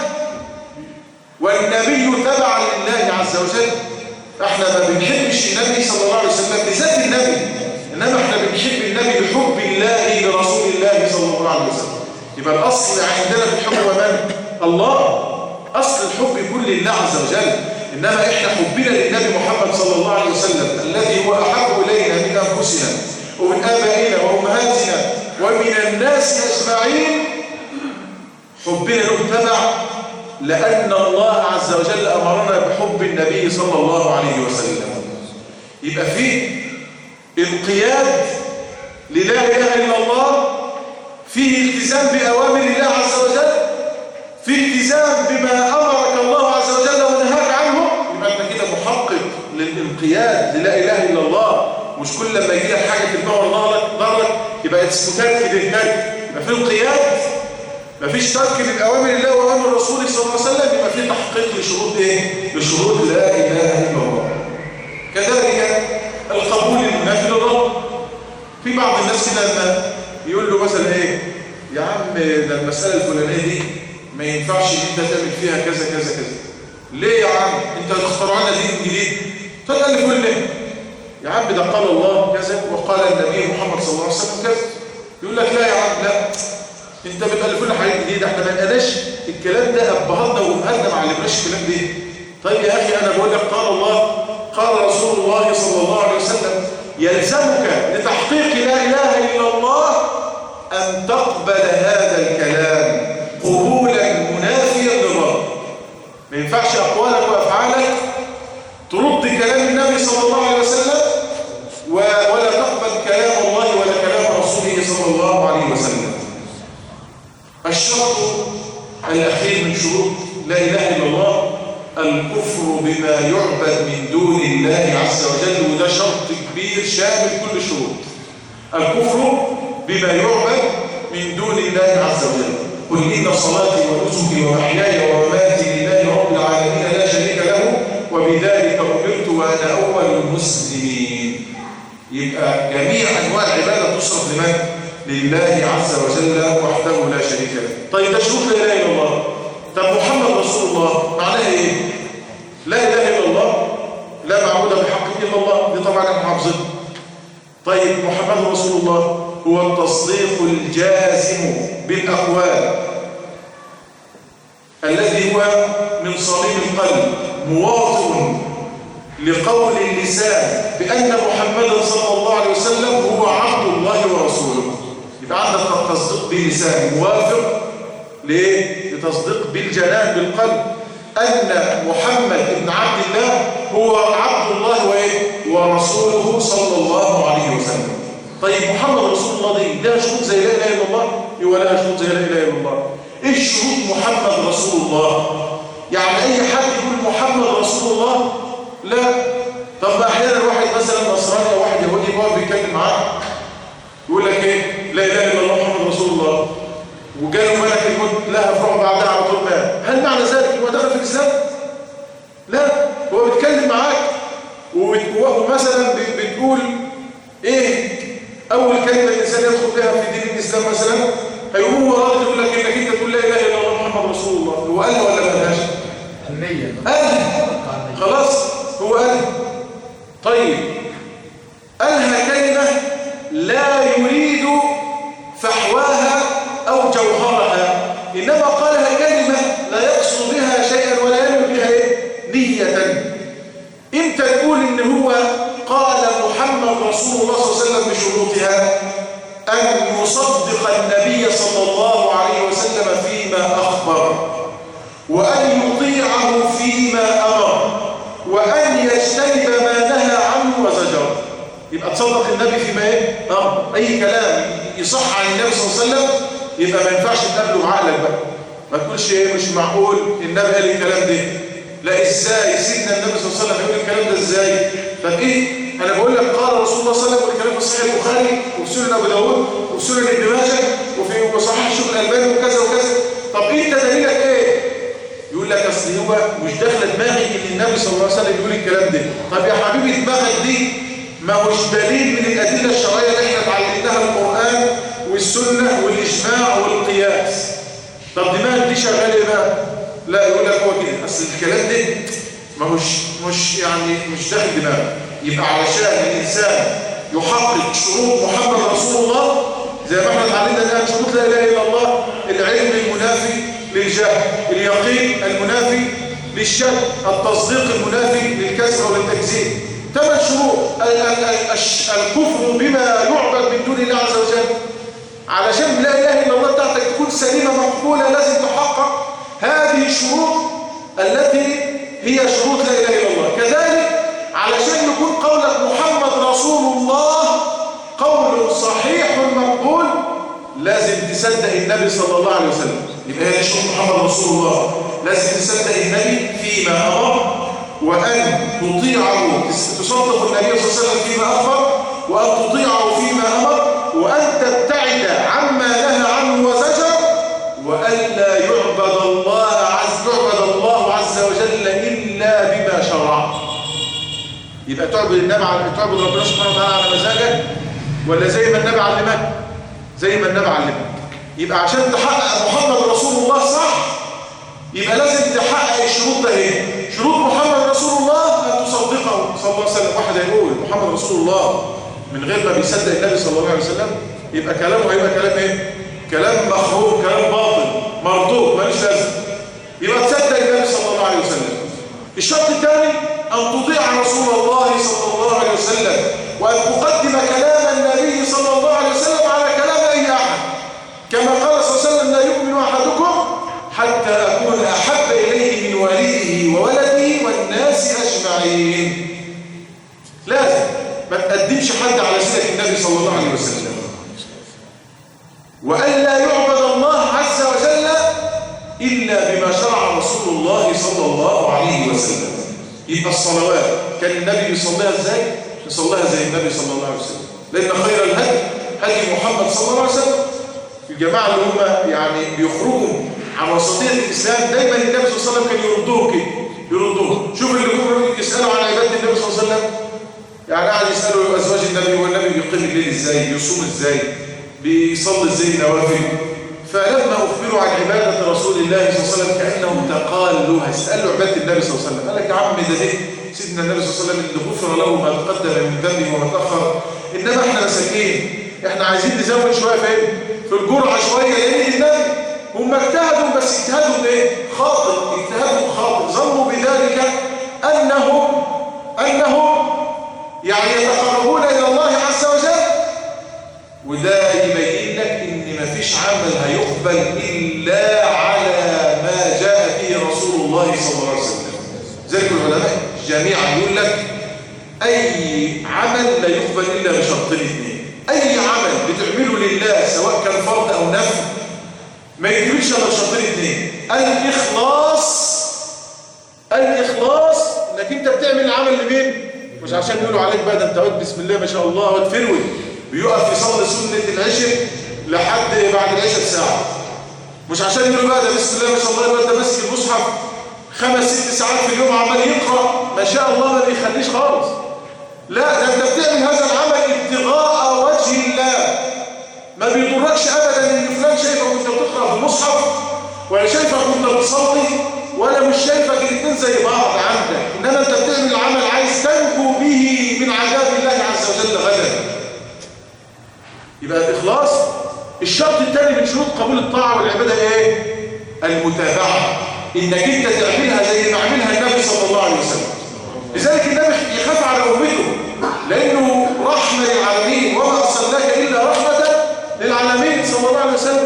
والنبي تبع لله عز وجل. احنا ما بنحبش النبي صلى الله عليه وسلم بذات النبي، انما احنا بنحب النبي بحب الله لرسول الله صلى الله عليه وسلم. يبقى الاصل عندنا في الحب ومن؟ الله. اصل الحب يكون لله عز وجل، انما احنا حبنا للنبي محمد صلى الله عليه وسلم الذي هو احب الينا من انفسنا ومن ابائنا وامهاتنا ومن الناس اجمعين، حبنا له تبع لأن الله عز وجل أمرنا بحب النبي صلى الله عليه وسلم. يبقى فيه انقياد للا إله إلا الله، فيه التزام التزام بأوامر الله عز وجل، في التزام بما أمرك الله عز وجل ونهاك عنه، يبقى أنت كده محقق للانقياد للا إله إلا الله. مش كل لما يجي لك حاجة تنور ظهرك يبقى اسمه ترك للهدي، يبقى في انقياد. مفيش ترك للأوامر الله وأوامر رسوله صلى الله عليه وسلم، يبقى في تحقيق لشروط إيه؟ لشروط لا إله إلا الله. كذلك القبول المنافي للرب. في بعض الناس كده لما يقول له مثلا إيه يا عم ده المسألة الفلانية دي ما ينفعش إن أنت تعمل فيها كذا كذا كذا. ليه يا عم؟ أنت هتخترع لنا دين جديد؟ تقول لي كل ليه؟ يا عم ده قال الله كذا وقال النبي محمد صلى الله عليه وسلم كذا. يقول لك لا يا عم لا، انت بتقول لنا حاجات جديده، احنا ما لقيناش الكلام ده، ابهاتنا وامهاتنا ما علمناش الكلام ده. طيب يا اخي انا بقول لك قال الله قال رسول الله صلى الله عليه وسلم، يلزمك لتحقيق لا اله الا الله ان تقبل هذا الكلام قبولا منافيا للرب. ما ينفعش اقوالك وافعالك ترد كلام النبي صلى الله عليه وسلم ولا تقبل كلام الله ولا كلام رسوله صلى الله عليه وسلم. الشرط الأخير من شروط لا إله إلا الله الكفر بما يعبد من دون الله عز وجل، وده شرط كبير شامل كل الشروط. الكفر بما يعبد من دون الله عز وجل. قل إن صلاتي ونسكي ومحياي ومماتي لله رب العالمين لا شريك له وبذلك أمرت وأنا أول المسلمين. يبقى جميع أنواع العبادة تصرف لمن؟ لله عز وجل وحده لا شريك له. طيب ده شروط لا اله الا الله. طب محمد رسول الله معناها ايه؟ لا اله الا الله لا معبود بحق الا الله، دي طبعا احنا حافظينها. طيب محمد رسول الله هو التصديق الجازم بالاقوال الذي هو من صميم القلب مواطن لقول اللسان بان محمدا صلى الله عليه وسلم هو عبد الله ورسوله. يبقى عندك تصديق باللسان موافق لتصديق بالجنان بالقلب أن محمد بن عبد الله هو عبد الله ورسوله صلى الله عليه وسلم. طيب محمد رسول الله دي لها شروط زي لا إله إلا الله؟ ولا شروط زي لا إله إلا الله؟ إيه شروط محمد رسول الله؟ يعني أي حد يقول محمد رسول الله؟ لا. طب أحيانا واحد مثلا نصراني أو واحد يهودي يقعد بيتكلم معاه يقول لك ايه لا اله الا الله محمد رسول الله، وجاله ملك الموت لها فروع بعدها على طول مات. هل معنى ذلك هو دخل في الاسلام؟ لا، هو بيتكلم معاك وهو مثلا بتقول ايه اول كلمه الانسان يدخل بها في دين الاسلام مثلا، هيقوم هو راضي يقول لك انك انت تقول لا اله الا الله محمد رسول الله. هو قال ولا ما قالش؟ النيه قال خلاص هو قال. طيب قالها كلمه لا يريد فحواها أو جوهرها، إنما قالها كلمة لا يقصد بها شيئا ولا ينوي بها نية. إمتى نقول إن هو قال محمد رسول الله صلى الله عليه وسلم بشروطها؟ أن يصدق النبي صلى الله عليه وسلم فيما أخبر، وأن يطيعه فيما أمر، وأن يجتنب ما نهى عنه وزجر. يبقى تصدق النبي فيما ايه؟ اي كلام يصح عن النبي صلى الله عليه وسلم يبقى ما ينفعش تقابله بعقلك بقى. ما تقولش ايه مش معقول النبي قال الكلام ده. لا، ازاي سيدنا النبي صلى الله عليه وسلم يقول الكلام ده ازاي؟ طب ايه؟ انا بقول لك قال رسول الله صلى الله عليه وسلم والكلام في صحيح البخاري وفي سنن ابو داوود وفي سنن ابن ماجه وفي صحيح الشيخ الالباني وكذا وكذا. طب انت دليلك ايه؟ يقول لك اصل هو مش داخله دماغي ان النبي صلى الله عليه وسلم يقول الكلام ده. طب يا حبيبي دماغك دي ما هوش دليل من الأدلة الشرعية اللي احنا اتعلمناها القرآن والسنة والإجماع والقياس. طب دماغك دي شغالة ايه بقى؟ لا، يقول لك هو كده اصل الكلام ده ما هوش مش داخل دماغك. يبقى علشان الإنسان يحقق شروط محمد رسول الله زي ما احنا اتعلمنا الآن شروط لا إله إلا الله: العلم المنافي للجهل، اليقين المنافي للشك، التصديق المنافي للكسر وللتكذيب. 8 شروط. الكفر بما يعبد من دون الله عز وجل. علشان لا اله الا الله بتاعتك تكون سليمه مقبوله لازم تحقق هذه الشروط التي هي شروط لا اله الا الله. كذلك علشان يكون قولك محمد رسول الله قول صحيح مقبول لازم تصدق النبي صلى الله عليه وسلم. يبقى هي شروط محمد رسول الله، لازم تصدق النبي فيما أمر، وأن تطيعه، تصدق النبي صلى الله عليه وسلم فيما أخبر، وأن تطيعه فيما أمر، وأن تبتعد عما نهى عنه وزجر، وألا يعبد الله عز وجل إلا بما شرع. يبقى تعبد ربنا سبحانه وتعالى على مزاجك، ولا زي ما النبي علمك؟ زي ما النبي علمك. يبقى عشان تحقق محمد رسول الله صح، يبقى لازم تحقق الشروط ده. ايه شروط محمد رسول الله؟ ان تصدقه صلى الله عليه وسلم. واحد هيقول محمد رسول الله من غير ما بيصدق النبي صلى الله عليه وسلم، يبقى كلامه هيبقى كلام ايه؟ كلام مخروب، كلام باطل مردود مالوش لازمه. يبقى تصدق النبي صلى الله عليه وسلم. الشرط الثاني ان تطيع رسول الله صلى الله عليه وسلم، وان تقدم كلام النبي صلى الله عليه وسلم على كلام اي احد، كما قال صلى الله عليه وسلم: لا يؤمن احدكم حتى اكون احب اليه من والده وولده والناس اجمعين. لازم ما تقدمش حد على سيره النبي صلى الله عليه وسلم. وأن لا يعبد الله عز وجل إلا بما شرع رسول الله صلى الله عليه وسلم. يبقى الصلوات كان النبي يصليها ازاي؟ يصليها زي النبي صلى الله عليه وسلم، لأن خير الهدي هدي محمد صلى الله عليه وسلم. الجماعة اللي هم يعني بيخرجوا عن وسطية الإسلام دايما النبي صلى الله عليه وسلم كان يردوه كده، يردوه. شوف اللي كانوا يسألوا عن عبادة النبي صلى الله عليه وسلم، يعني قاعد يسألوا أزواج النبي، والنبي بيقيم الليل ازاي، بيصوم ازاي، بيصلي ازاي النوافل. فلما أخبروا عن عبادة رسول الله صلى الله عليه وسلم كأنهم تقالوا، هيسألوا عبادة النبي صلى الله عليه وسلم. قال لك: يا عم ده ليه سيدنا النبي صلى الله عليه وسلم اللي غفر له ما تقدم من ذنبه وما تأخر، إنما احنا مساكين، احنا عايزين نزود شوية في الجرعة شوية، لأن النبي هم اجتهدوا، بس اجتهدوا بايه؟ خاطئ، اجتهدوا خاطئ، ظنوا بذلك أنهم يعني يتقربون إلى الله عز وجل. وده يبين لك ان مفيش عمل هيقبل الا على ما جاء به رسول الله صلى الله عليه وسلم. ذلك العلماء جميعا يقول لك اي عمل لا يقبل الا بشرطين اثنين. اي عمل بتعمله لله سواء كان فرض او نفل ما يجيبش الا بشرطين اثنين: الاخلاص انك انت بتعمل العمل لمين؟ مش عشان يقولوا عليك بقى ده انت واد بسم الله ما شاء الله وتفروي، بيقف يصلي سنة العشاء لحد بعد العشاء بساعة، مش عشان يقولوا بقى ده بسم الله ما شاء الله الواد ده ماسك المصحف 5-6 ساعات في اليوم عمال يقرأ ما شاء الله، ما بيخليش خالص. لا، ده انت بتعمل هذا العمل ابتغاء وجه الله. ما بيضركش ابدا ان فلان شايفك وانت بتقرأ في المصحف، ولا شايفك وانت بتصلي، ولا مش شايفك، الاثنين زي بعض عندك. انما انت بتعمل عمل عايز تنجو به من عذاب الله عز وجل غدا. يبقى الإخلاص. الشرط الثاني من شروط قبول الطاعة والعبادة ايه؟ المتابعة، انك انت تعملها زي ما عملها النبي صلى الله عليه وسلم. لذلك النبي يخاف على امته، لانه رحمة للعالمين، وما ارسلناك الا رحمة للعالمين صلى الله عليه وسلم.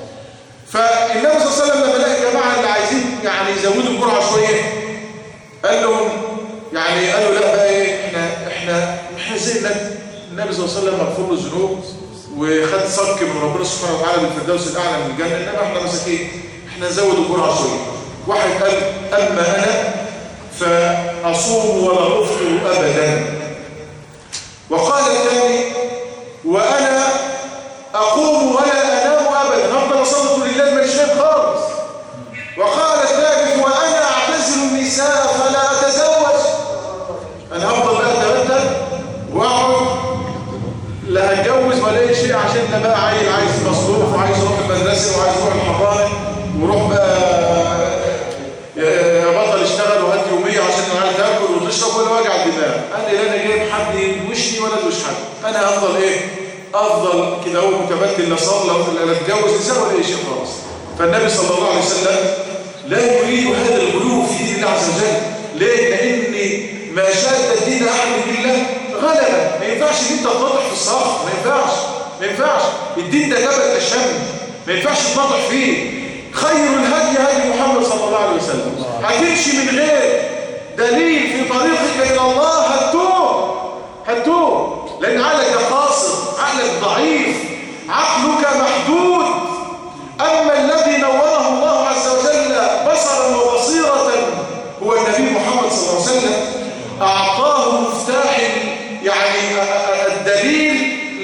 فالنبي صلى الله عليه وسلم لما لقى الجماعة اللي عايزين يعني يزودوا الجرعة شوية، قال لهم قالوا لا بقى ايه، احنا زي النبي صلى الله عليه وسلم مغفور له الذنوب وخد صك من ربنا سبحانه وتعالى بالفردوس الاعلى من الجنه، انما احنا مساكين، احنا نزود الجرعه شويه. واحد قال: اما انا فاصوم ولا افطر ابدا. وقال الثاني: وانا اقوم ولا انام ابدا، هفضل اصلي طول الليل ماليش نايم خالص. وقال الثالث: وانا اعتزل النساء فلا اتزوج، انا هفضل بقى اتبتل واقعد لا هتجوز ولا اي شيء، عشان ده بقى عايز مصروف وعايز يروح المدرسه وعايز يروح الحضانه وروح بقى يا بطل اشتغل وهات يوميه عشان عايز تاكل وتشرب ولا وجع الدماغ. قال لي لا انا جايب حد يدوشني ولا ادوش حد، انا هفضل ايه؟ افضل كده هو متبتل، لا صلاه لا اتجوز نساء ولا اي شيء خالص. فالنبي صلى الله عليه وسلم لا يريد هذا الغلو في دين الله عز وجل. ليه؟ لان ما شاد الدين احد بالله غلبا. ما ينفعش ان انت تنطح في الصخر، ما ينفعش. الدين ده جبل تشمل، ما ينفعش تنطح فيه. خير الهدي هدي محمد صلى الله عليه وسلم. هتمشي من غير دليل في طريقك الى الله هتوه، لان عقلك ده قاصر، عقلك ضعيف، عقلك محدود.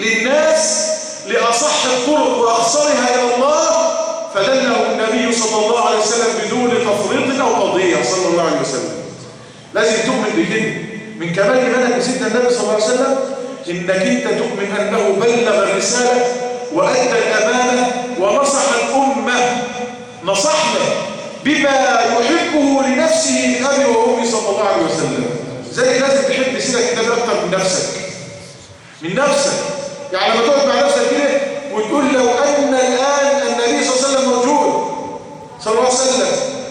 للناس لأصح الطرق وأخصرها إلى الله، فدله النبي صلى الله عليه وسلم بدون تفريط أو تضييع صلى الله عليه وسلم. لازم تؤمن بكده. من كمال إيمانك بسيدنا النبي صلى الله عليه وسلم إنك أنت تؤمن أنه بلغ الرسالة وأدى الأمانة ونصح الأمة، نصحنا بما يحبه لنفسه من أبي وأمي صلى الله عليه وسلم. زي لازم تحب سيدك النبي أكتر من نفسك، من نفسك. يعني لما تقعد مع نفسك كده وتقول لو أن الآن النبي صلى الله عليه وسلم موجود صلى الله عليه وسلم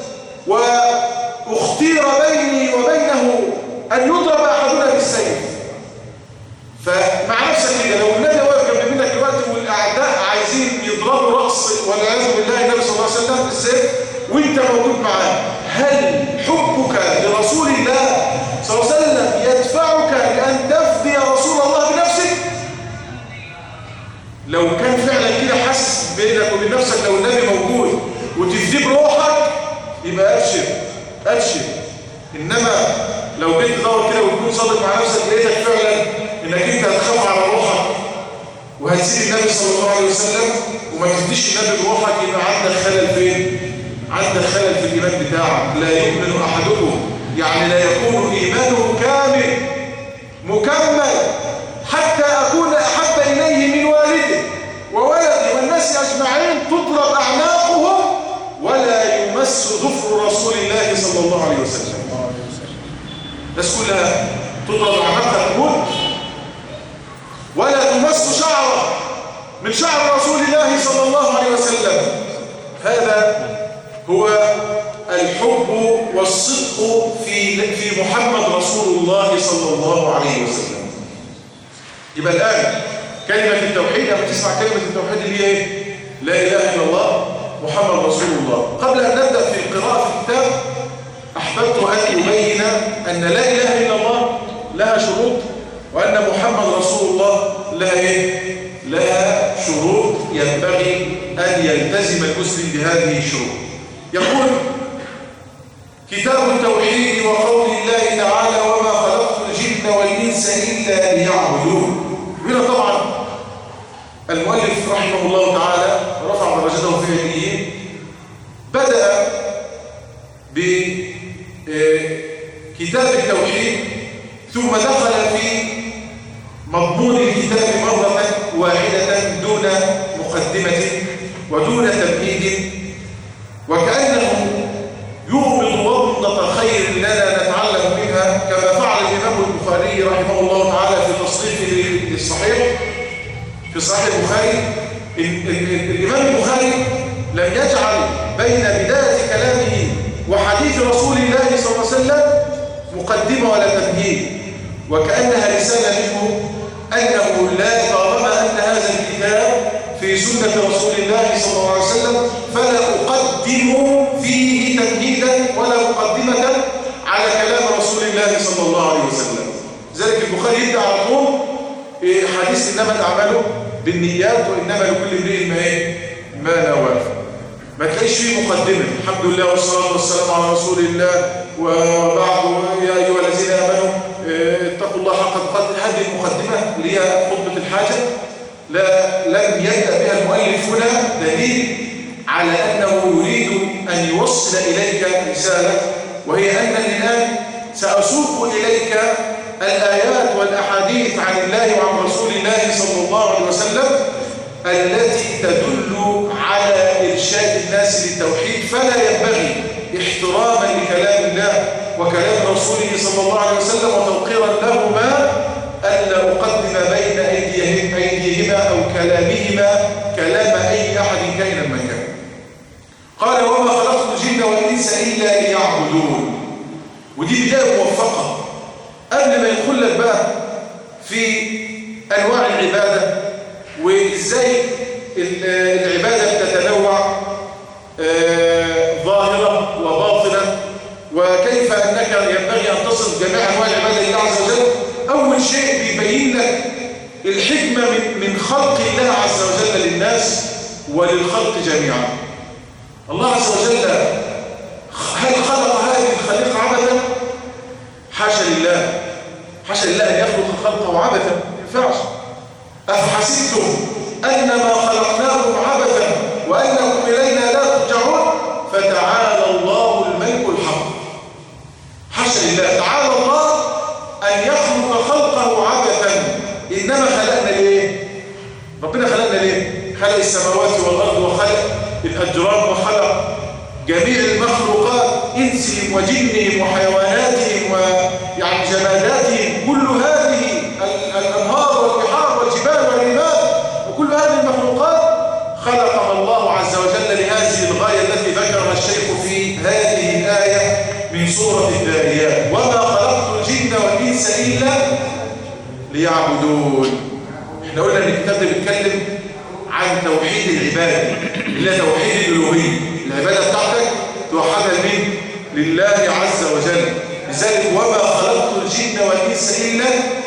واختير بيني وبينه أن يضرب أحدنا بالسيف، فمع نفسك كده لو النبي واقف جنب منك دلوقتي والأعداء عايزين يضربوا رأس والعياذ بالله النبي صلى الله عليه وسلم بالسيف وأنت موجود معاه، هل حبك لرسول الله صلى الله عليه وسلم يدفعك لأن تفدي رسول الله بنفسك؟ لو كان فعلا كده حاسس بينك وبين نفسك لو النبي موجود وتفديه بروحك يبقى أبشر أبشر. إنما لو جيت تدور كده وتكون صادق مع نفسك لقيتك فعلا إنك أنت هتخاف على روحك وهتسيب النبي صلى الله عليه وسلم وما تفديش النبي بروحك، يبقى عندك خلل فين؟ عندك خلل في الإيمان بتاعك. لا يؤمن أحدكم، يعني لا يكون إيمانه كامل مكمل حتى أكون أحب إليه من والده وولده والناس أجمعين تضرب أعناقهم ولا يمس ظفر رسول الله صلى الله عليه وسلم. الناس كلها تضرب أعناقها تموت ولا تمس شعره من شعر رسول الله صلى الله عليه وسلم. هذا هو الحب والصدق في محمد رسول الله صلى الله عليه وسلم. يبقى الآن كلمة التوحيد، لما تسمع كلمة التوحيد اللي هي ايه؟ لا إله إلا الله محمد رسول الله. قبل أن نبدأ في قراءة الكتاب أحببت أن أبين أن لا إله إلا الله لها شروط وأن محمد رسول الله لها إيه؟ لها شروط ينبغي أن يلتزم المسلم بهذه الشروط. يقول كتاب التوحيد وقول الله تعالى وما خلقت الجن والإنس إلا ليعبدون. هنا طبعا المؤلف رحمه الله تعالى رفع درجته في عليين، بدأ بكتاب التوحيد ثم دخل في مضمون الكتاب مرة واحدة دون مقدمة ودون تمهيد، وكأنه يومض ومضة خير لنا نتعلم منها كما فعل الإمام البخاري رحمه الله تعالى في تصنيفه للصحيح في صحيح البخاري. الإمام البخاري لم يجعل بين بداية كلامه وحديث رسول الله صلى الله عليه وسلم مقدمة ولا تمهيد، وكأنها رسالة منه أنه لا طالما أن هذا الكتاب في سنة رسول الله صلى الله عليه وسلم فلا أقدم فيه تمهيدا ولا مقدمة على كلام رسول الله صلى الله عليه وسلم. ذلك البخاري يبدأ على طول حديث إنما الأعمال بالنيات وإنما لكل امرئ ما نوى. ما تلاقيش فيه مقدمة الحمد لله والصلاة والسلام على رسول الله وبعد يا أيها الذين آمنوا اتقوا الله حق تقاته. هذه المقدمة اللي هي خطبة الحاجة لم يبدأ بها المؤلف هنا، دليل على أنه يريد أن يوصل إليك رسالة، وهي أنني الآن سأسوق إليك الآيات والأحاديث عن الله وعن رسول الله صلى الله عليه وسلم التي تدل على إرشاد الناس للتوحيد، فلا ينبغي احتراما لكلام الله وكلام رسوله صلى الله عليه وسلم وتوقيرا لهما ألا أقدم بين أيديهما أو كلامهما كلام أي أحد كائنا من كان. قال وما خلقت الجن والإنس إلا ليعبدون، ودي بداية موفقة. قبل ما يدخل لك بقى في أنواع العبادة وإزاي العبادة بتتنوع ظاهرة وباطنة، وكيف أنك ينبغي أن تصل جميع أنواع العبادة لله عز وجل، أول شيء بيبين لك الحكمة من خلق الله عز وجل للناس وللخلق جميعا. الله عز وجل هل خلق هذه الخليقة عبثا؟ حاشا لله، حاشا لله أن يخلق خلقه عبثا، ما ينفعش. أفحسب حسبتم أنما خلقناكم عبثا وأنكم إلينا لا ترجعون فتعالى الله الملك الحق. حاشا لله، تعالى الله أن يخلق خلقه عبثا، إنما خلقنا ليه؟ ربنا خلقنا ليه؟ خلق السماوات والأرض وخلق الأجرام وخلق جميع المخلوقات، إنسهم وجنهم وحيواناتهم ويعني جماداتهم، كل هذه الأنهار والبحار والجبال والرمال وكل هذه المخلوقات خلقها الله عز وجل لهذه الغاية التي ذكرها الشيخ في هذه الآية من سورة الذاريات: وما خلقت الجن والإنس إلا ليعبدون. احنا قلنا ان الكتاب ده بيتكلم عن توحيد العبادة، اللي توحيد الألوهية. العبادة بتاعتك توحدها لمين؟ لله عز وجل. لذلك وما خلقت الجن والإنس إلا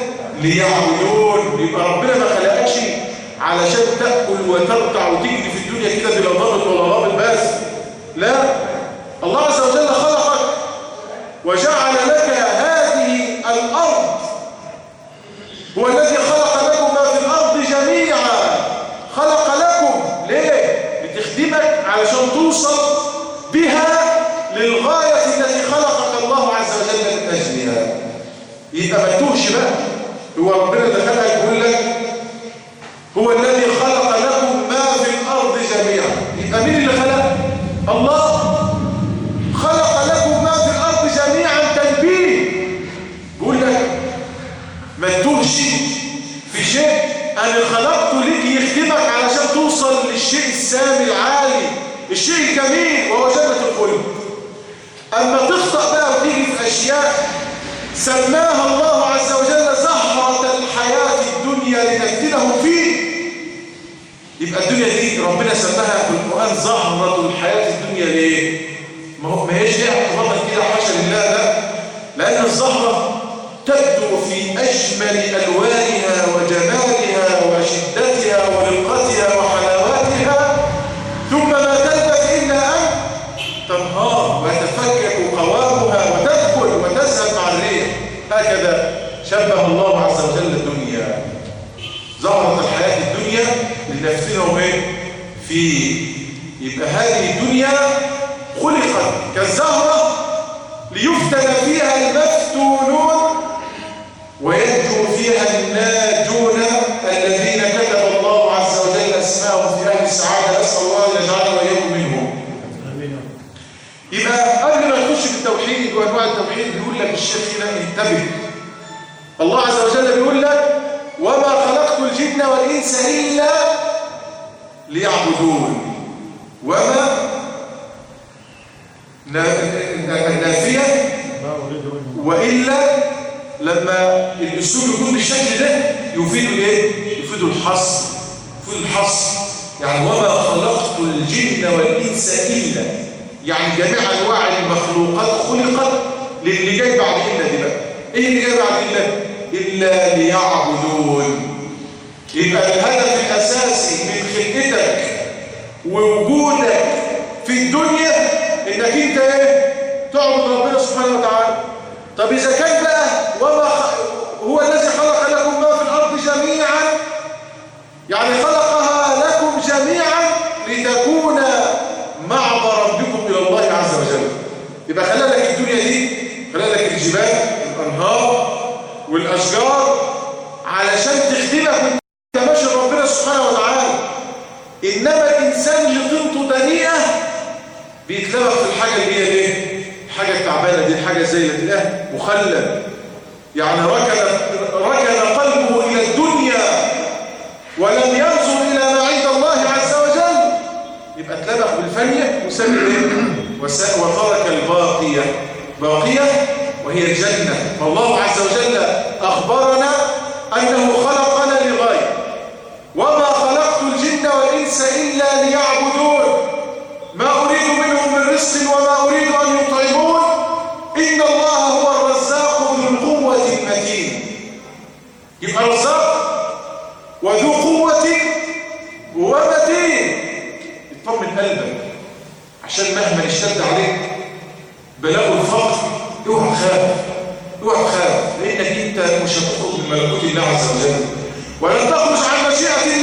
ليعبدون. يبقى ربنا ما خلقكش علشان تأكل وترتع وتجري في الدنيا كده بلا ضابط ولا ضابط بس. لا، الله عز وجل خلقك وجعل لك هذه الأرض. هو الذي خلق لكم ما في الأرض جميعا. خلق لكم ليه؟ لتخدمك علشان توصل بها للغاية التي خلقك الله عز وجل من أجلها. يبقى ما تتوهش بقى. هو ربنا دخلها يقول لك هو الذي خلق لكم ما في الأرض جميعا. يبقى مين اللي خلق؟ الله. خلق لكم ما في الأرض جميعا تنبيه. بيقول لك ما تتوهش في شيء أنا خلقته لك يخدمك علشان توصل للشيء السامي العالي، الشيء الجميل وهو جنة الخلد. أما تخطأ بقى وتيجي في أشياء سماها الله عز وجل زهرة الحياة الدنيا لنفتنهم فيه، يبقى الدنيا دي ربنا سماها في القرآن زهرة الحياة الدنيا. ليه؟ ما هيش ليها اعتبارا كده حاشا لله، لا، لأن الزهرة تبدو في أجمل ألوانها وجمالها وشدتها ورقتها وحلاوتها، ثم ما تلبث إلا أن تنهار وتفكك قوامها وتذكر وتذهب مع الريح. هكذا شبه الله عز وجل الدنيا، زهرة الحياة الدنيا لنفتنهم فيه. يبقى هذه الدنيا خلقت كالزهرة ليفتن فيها المفتونون وينجو فيها الناجون الذين كتب الله عز وجل اسمائهم في اهل السعاده. نسال الله ان يجعلنا واياكم منهم. يبقى قبل ما نخش في التوحيد وانواع التوحيد بيقول لك الشيخ هنا انتبه. الله عز وجل بيقول لك وما خلقت الجن والانس الا ليعبدون. وما نافيه والا لما الاسلوب يكون بالشكل ده يفيد ايه؟ يفيد الحصر. يفيد الحصر يعني وما خلقت الجن والانس الا، يعني جميع انواع المخلوقات خلقت للي جاي بعد الا دي بقى. ايه اللي جاي بعد الا ليعبدون. يبقى الهدف الاساسي من خلقتك ووجودك في الدنيا انك انت ايه؟ تعبد ربنا سبحانه وتعالى. طب اذا كان بقى هو الذي خلق لكم ما في الارض جميعا، يعني خلقها لكم جميعا لتكون معبر ربكم الى الله عز وجل. يبقى خلق لك الدنيا دي، خلق لك الجبال والانهار والاشجار علشان تخدمك وانت ماشي ربنا سبحانه وتعالى. انما الانسان اللي طينته دنيئه بيتلبخ في الحاجه اللي هي ايه؟ الحاجه التعبانه دي، الحاجه زي اللي تلاقيها مخلل، يعني ركن قلبه الى الدنيا ولم ينظر الى ما عند الله عز وجل، يبقى اتلبخ بالفانيه وسمي ايه؟ وترك باقيه وهي الجنه. فالله عز وجل اخبرنا انه خلقنا لغايه. وما خلقت الجن والانس الا ليعبدون ما اريد منهم من رزق وما اريد ان يطعمون ان الله هو الرزاق ذو القوه المتين. يبقى رزاق وذو قوه ومتين. اطمن قلبك عشان مهما اشتد عليك بلاء الفقر اوعى تخاف، لانك انت مش هتخرج من ملكوت الله عز وجل ولن تخرج عن مشيئه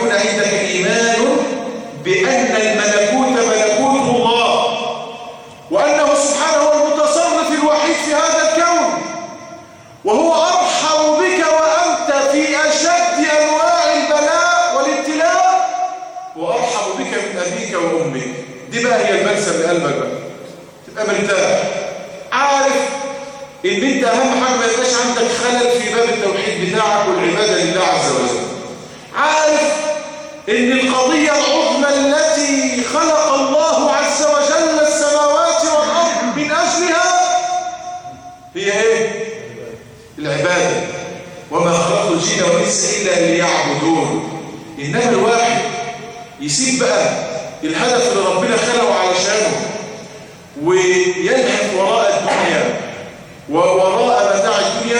يكون عندك إيمان بأن الملكوت ملكوت الله، وأنه سبحانه هو المتصرف الوحيد في هذا الكون، وهو أرحم بك وأنت في أشد أنواع البلاء والابتلاء، وأرحم بك من أبيك وأمك. دي بقى هي البلسم لقلبك بقى، تبقى مرتاح عارف إن أنت أهم حاجة ما يبقاش عندك خلل في باب التوحيد بتاعك والعبادة لله عز وجل، عارف إن القضية العظمى التي خلق الله عز وجل السماوات والأرض من أجلها هي إيه؟ العبادة. وما خلقت الجن والإنس إلا ليعبدون. إنما الواحد يسيب بقى الهدف اللي ربنا خلقه علشانه ويلهث وراء الدنيا ووراء متاع الدنيا،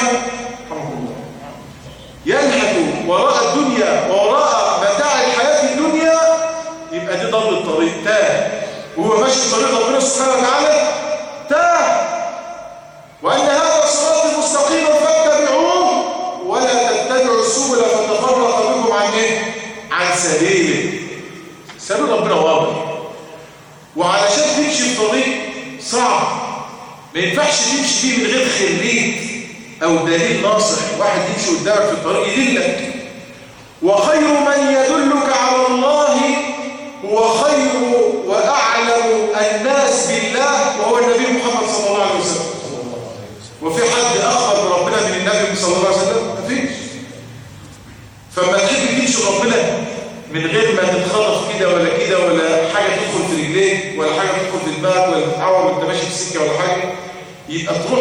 يلهث وراء الدنيا ووراء متاع الحياة الدنيا، يبقى دي ضل الطريق، تاه، وهو ماشي في طريق ربنا سبحانه وتعالى تاه. وأن هذا صراط مستقيم فاتبعوه ولا تتبعوا السبل فتفرق بكم عن ايه؟ عن سبيله. سبيل ربنا واضح، وعلشان تمشي في طريق صعب ما ينفعش تمشي فيه من غير خريج او دليل ناصح، واحد يمشي قدامك في الطريق يدلك. وخير من يدلك على الله هو خير واعلم الناس بالله وهو النبي محمد صلى الله عليه وسلم. وفي حد اخبر بربنا من النبي صلى الله عليه وسلم؟ مفيش. فما تحب تمشي ربنا من غير ما تتخطف كده ولا كده ولا حاجه تدخل في رجليك ولا حاجه تدخل في دماغك ولا تتعور وانت ماشي في السكه ولا حاجه، يبقى تروح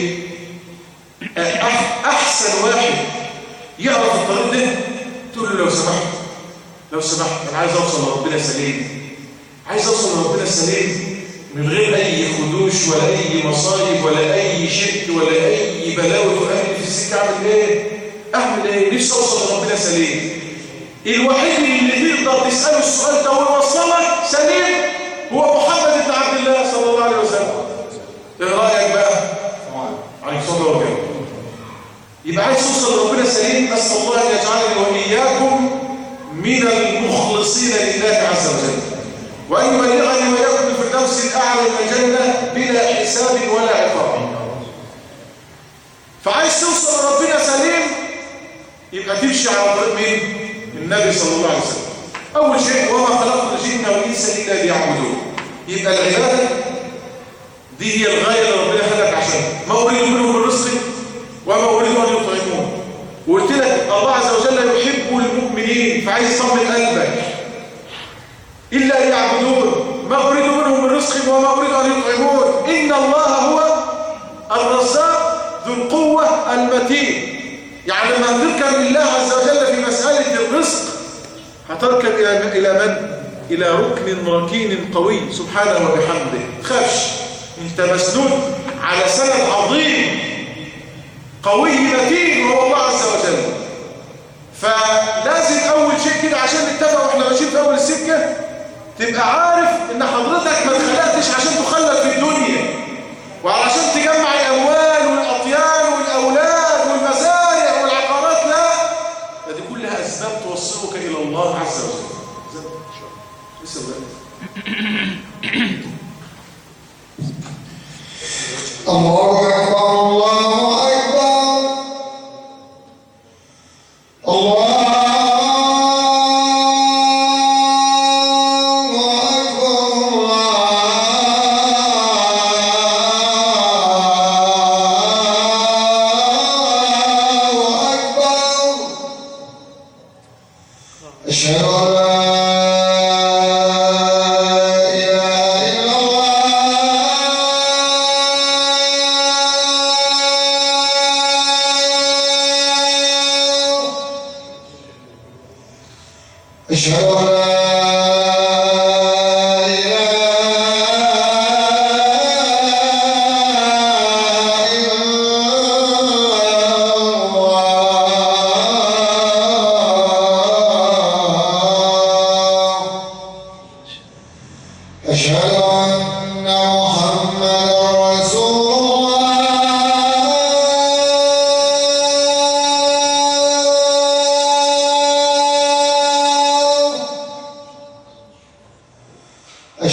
احسن واحد يعرف الطريق ده تقول له لو سمحت انا عايز اوصل لربنا سليم، عايز اوصل لربنا سليم من غير اي خدوش ولا اي مصايب ولا اي شرك ولا اي بلاوي تؤهل في السكه. اعمل ايه؟ نفسي اوصل لربنا سليم. الوحيد اللي تقدر تساله السؤال ده ويوصلك سليم هو محمد بن عبد الله صلى الله عليه وسلم. ايه رايك بقى؟ عليه الصلاه والسلام. يبقى عايز توصل لربنا سليم، اسال الله ان يجعلني واياكم من المخلصين لله عز وجل، وان يبلغني واياكم الفردوس الاعلى من الجنه بلا حساب ولا عقاب. فعايز توصل لربنا سليم يبقى تمشي على طريق مين؟ النبي صلى الله عليه وسلم. اول شيء وما خلقت الجن والانس الا ليعبدون. يبقى العباده دي هي الغايه اللي ربنا خلقك عشانها. ما اريد منهم من رزق وما اريد ان يطعمون. وقلت لك الله عز وجل يحب المؤمنين، فعايز يطمن قلبك. الا ليعبدون، ما اريد منهم من رزق وما اريد ان يطعمون، ان الله هو الرزاق ذو القوه المتين. يعني لما تركب لله عز وجل في مسألة الرزق هتركب إلى من؟ إلى ركن ركين قوي سبحانه وبحمده. تخافش، انت مسنود على سند عظيم قوي متين وهو الله عز وجل. فلازم أول شيء كده عشان نتفق واحنا ماشيين في أول السكة تبقى عارف إن حضرتك ما اتخلقتش عشان تخلق في الدنيا وعلشان تجمع الأموال والأطيان والأولاد والمزارع والعقارات، لا، دي كلها أسباب توصلك إلى الله عز وجل. الله أكبر الله أكبر الله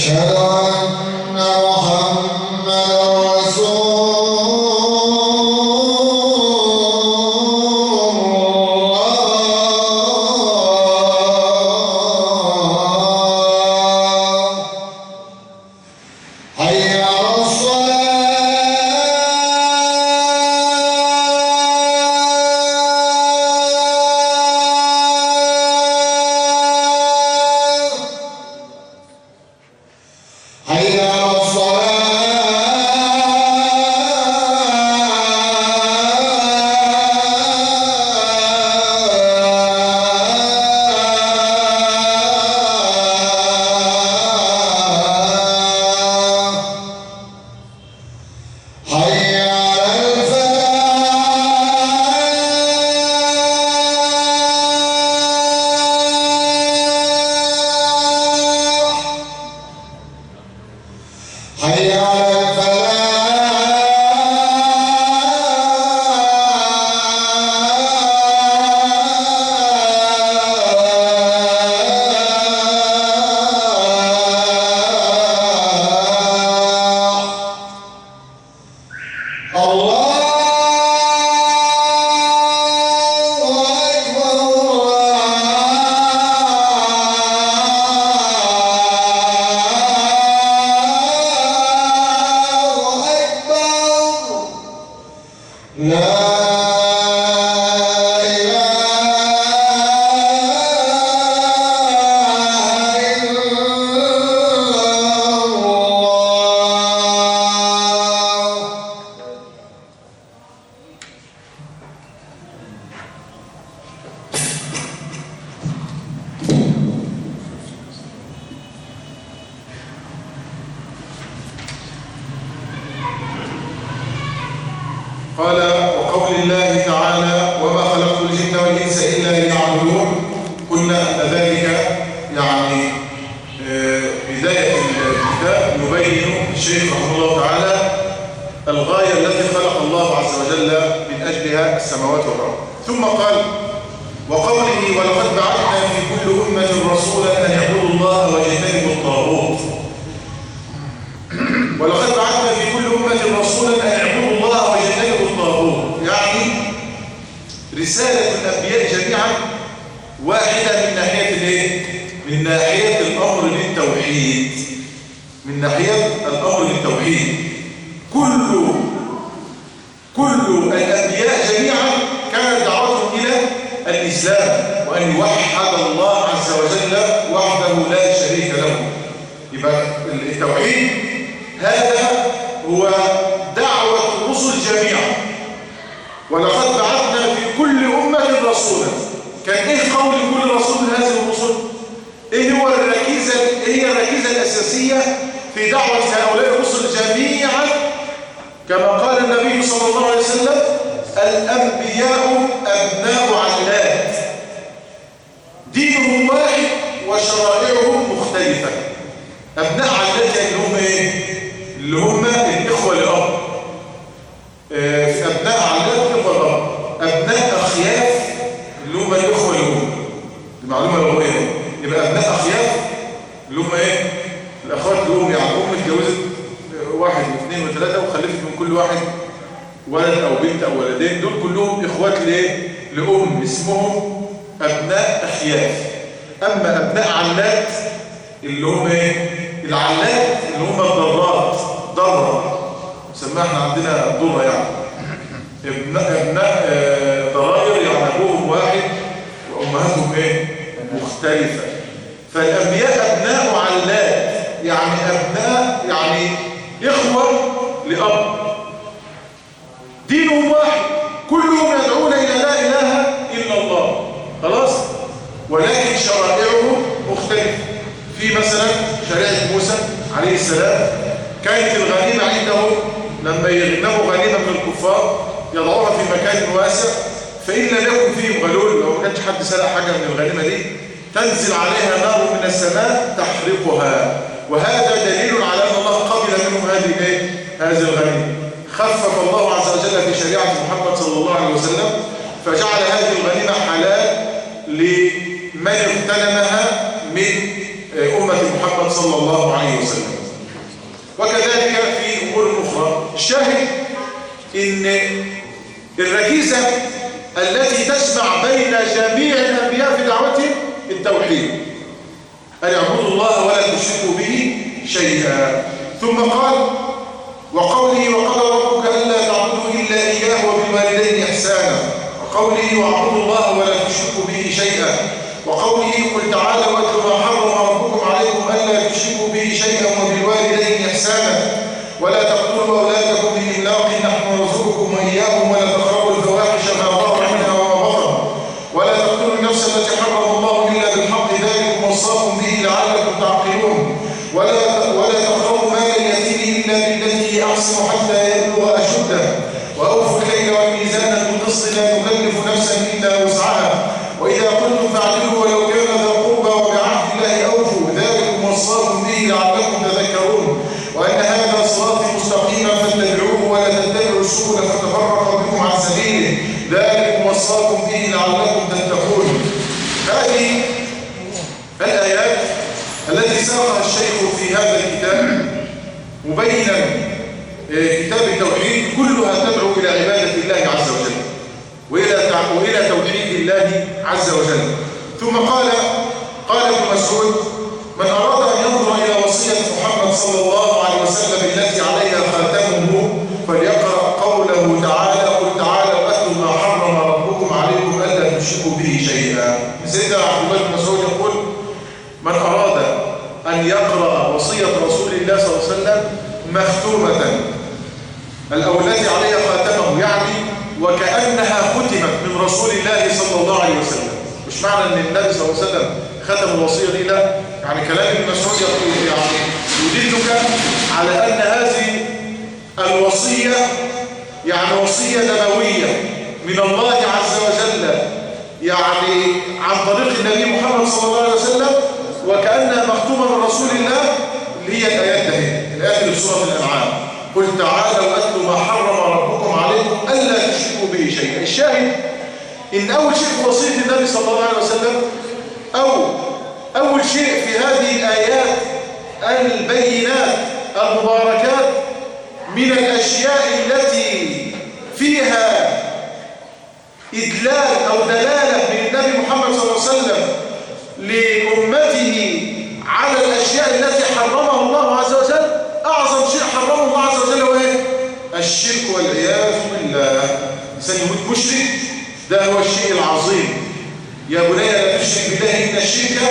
أشهد أن محمدا رسول الله. حي على الصلاة. حي على الصلاة. حي على الفلاح. حي على الفلاح. الله أكبر. الله أكبر. لا إله إلا الله. قال وقول الله تعالى وما خلقت الجن والإنس إلا ليعبدون. قلنا أن ذلك يعني بداية الكتاب يبين الشيخ رحمه الله تعالى الغاية التي خلق الله عز وجل من أجلها السماوات والأرض. ثم قال وقوله ولقد بعثنا في كل أمة رسولا أن اعبدوا الله واجتنبوا الطاغوت. ولقد بعثنا في كل أمة رسولا أن اعبدوا الله واجتنبوا الطاغوت، يعني رسالة الأنبياء جميعا واحدة من ناحية الايه؟ من ناحية الأمر للتوحيد. من ناحية الأمر للتوحيد. كل الأنبياء جميعا كانت دعوتهم إلى الإسلام وأن يوحد الله عز وجل وحده لا شريك له. يبقى التوحيد هذا هو دعوة الرسل جميعا. ولقد بعثنا في كل أمة رسولا. كان إيه قول كل رسول من هذه الرسل؟ إيه هو الركيزة الأساسية في دعوة هؤلاء الرسل جميعا؟ كما قال النبي صلى الله عليه وسلم الأنبياء أبناء علات دينهم واحد وشرائعهم مختلفة. أبناء علات يعني هم إيه؟ اللي هم الإخوة لأب. في أبناء علات إخوة لأب. أبناء أخياف اللي هم الإخوة لأم. دي معلومة لغوية. يبقى أبناء أخياف اللي هم إيه؟ الأخوات لأم. يعني أم اتجوزت واحد واثنين وثلاثة وخلفت من كل واحد ولد أو بنت أو ولدين. دول كلهم إخوات لأم اسمهم أبناء أخياف. أما أبناء علات اللي هم إيه؟ العلات اللي هم الضرات. ضرة نسميها احنا عندنا ضرة يعني. أبناء ضرائر يعني أبوهم واحد وأمهاتهم إيه؟ مختلفة. فالأنبياء أبناء علات يعني أبناء يعني إخوة لأب. دينهم واحد كلهم يدعون إلى لا إله إلا الله. خلاص؟ ولكن شرائعهم مختلفة. في مثلا شريعة موسى عليه السلام كانت الغنيمة عندهم لما يغنموا غنيمة من الكفار يضعوها في مكان واسع، فإن لم يكن فيهم غلول، لو ما كانش حد سرق حاجة من الغنيمة دي تنزل عليها نار من السماء تحرقها. وهذا دليل على أن الله قبل منهم هذه الغنيمة. خفف الله عز وجل في شريعة محمد صلى الله عليه وسلم فجعل هذه الغنيمة حلال لمن اغتنمها من أمة محمد محمد صلى الله عليه وسلم. وكذلك في أمور أخرى. الشاهد إن الركيزة التي تجمع بين جميع الأنبياء في دعوتهم التوحيد، أن يعبدوا الله ولا تشركوا به شيئا. ثم قال وقوله وقضى ربك ألا تعبدوا إلا إياه وبالوالدين إحسانا، وقوله واعبدوا الله ولا تشركوا به شيئا، وقوله قل تعالوا واتلوا ما حرم ربكم عليكم ألا تشركوا به شيئا وبالوالدين إحسانا، ولا تقتلوا أولادكم بإملاق نحن نرزقكم وإياهم، ولا تقربوا الفواحش ما ظهر منها وما بطن، ولا تقتلوا النفس التي حرم الله إلا بالحق ذلكم وصاكم به لعلكم تعقلون، ولا تقربوا مال اليتيم إلا بالتي هي أحسن حتى يبلغ أشده، وأوفوا الكيل والميزان بالقسط لا نكلف نفسا إلا وسعها، وإذا قلتم فاعدلوا ولو كان ذا قربى وبعهد الله أوفوا ذلكم وصاكم به لعلكم تذكرون، وأن هذا صراطي مستقيما فاتبعوه ولا تتبعوا السبل فتفرق بكم عن سبيله ذلكم وصاكم به لعلكم تتقون. هذه الآيات التي ساقها الشيخ في هذا الكتاب مبينا كتاب التوحيد كلها تدعو إلى عبادة الله عز وجل وإلى توحيد الله عز وجل. ثم قال ابن مسعود من أراد أن ينظر إلى وصية محمد صلى الله عليه وسلم التي عليها خاتمه فليقرأ قوله تعالى قل تعالوا واتلوا ما حرم ربكم عليكم ألا تشركوا به شيئا. سيدنا عبد الله بن مسعود يقول من أراد أن يقرأ وصية رسول الله صلى الله عليه وسلم مختومة أو التي عليها خاتمه، يعني وكأنها ختمت من رسول الله صلى الله عليه وسلم. مش معنى أن النبي صلى الله عليه وسلم ختم الوصية دي، لا، يعني كلام ابن مسعود يعني يدلك على أن هذه الوصية يعني وصية نبوية من الله عز وجل، يعني عن طريق النبي محمد صلى الله عليه وسلم، وكأنها مختومة من رسول الله، اللي هي الآيات دي، الآيات اللي في سورة الأنعام قل تعالوا واتلوا ما حرم ربكم عليكم ألا تشركوا به شيئا. الشاهد إن أول شيء في وصية النبي صلى الله عليه وسلم أول شيء في هذه الآيات البينات المباركات من الأشياء التي فيها إدلال أو دلالة من النبي محمد صلى الله عليه وسلم لأمته على الأشياء التي حرمها الله عز وجل. أعظم شيء حرمه الله عز وجل هو إيه؟ الشرك والعياذ بالله. إنسان يموت مشرك، ده هو الشيء العظيم. يا بني لا تشرك بالله إن الشرك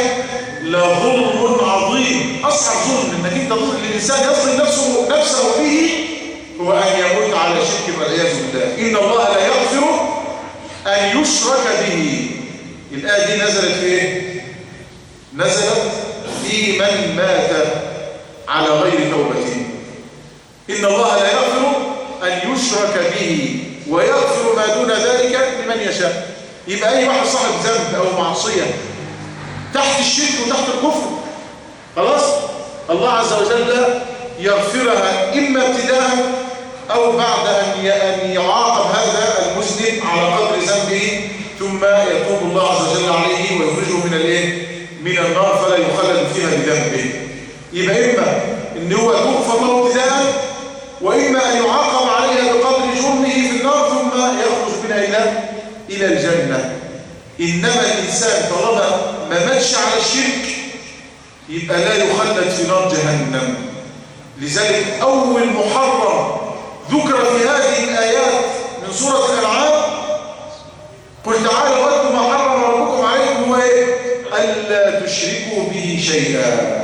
لظلم عظيم. أصعب ظلم إنك أنت تظلم الإنسان يظلم نفسه به هو أن يموت على شرك والعياذ بالله. إن الله لا يغفر أن يشرك به. الآية دي نزلت في إيه؟ نزلت في من مات على غير توبته. إن الله لا يغفر أن يشرك به ويغفر ما دون ذلك لمن يشاء. يبقى أي واحد صاحب ذنب أو معصية تحت الشرك وتحت الكفر، خلاص الله عز وجل يغفرها إما ابتداء أو بعد أن يعاقب هذا المسلم على قدر ذنبه، ثم يتوب الله عز وجل عليه ويخرجه من النار فلا يخلد فيها بذنبه. يبقى إما إن هو يغفر له ابتداء، وإما أن يعاقب عليها بقدر جرمه في النار ثم يخرج منها إلى الجنة. إنما الإنسان طالما ما ماتش على الشرك يبقى لا يخلد في نار جهنم. لذلك أول محرم ذكر في هذه الآيات من سورة الأنعام قل تعالوا واتلوا ما حرم ربكم عليكم هو إيه؟ ألا تشركوا به شيئا.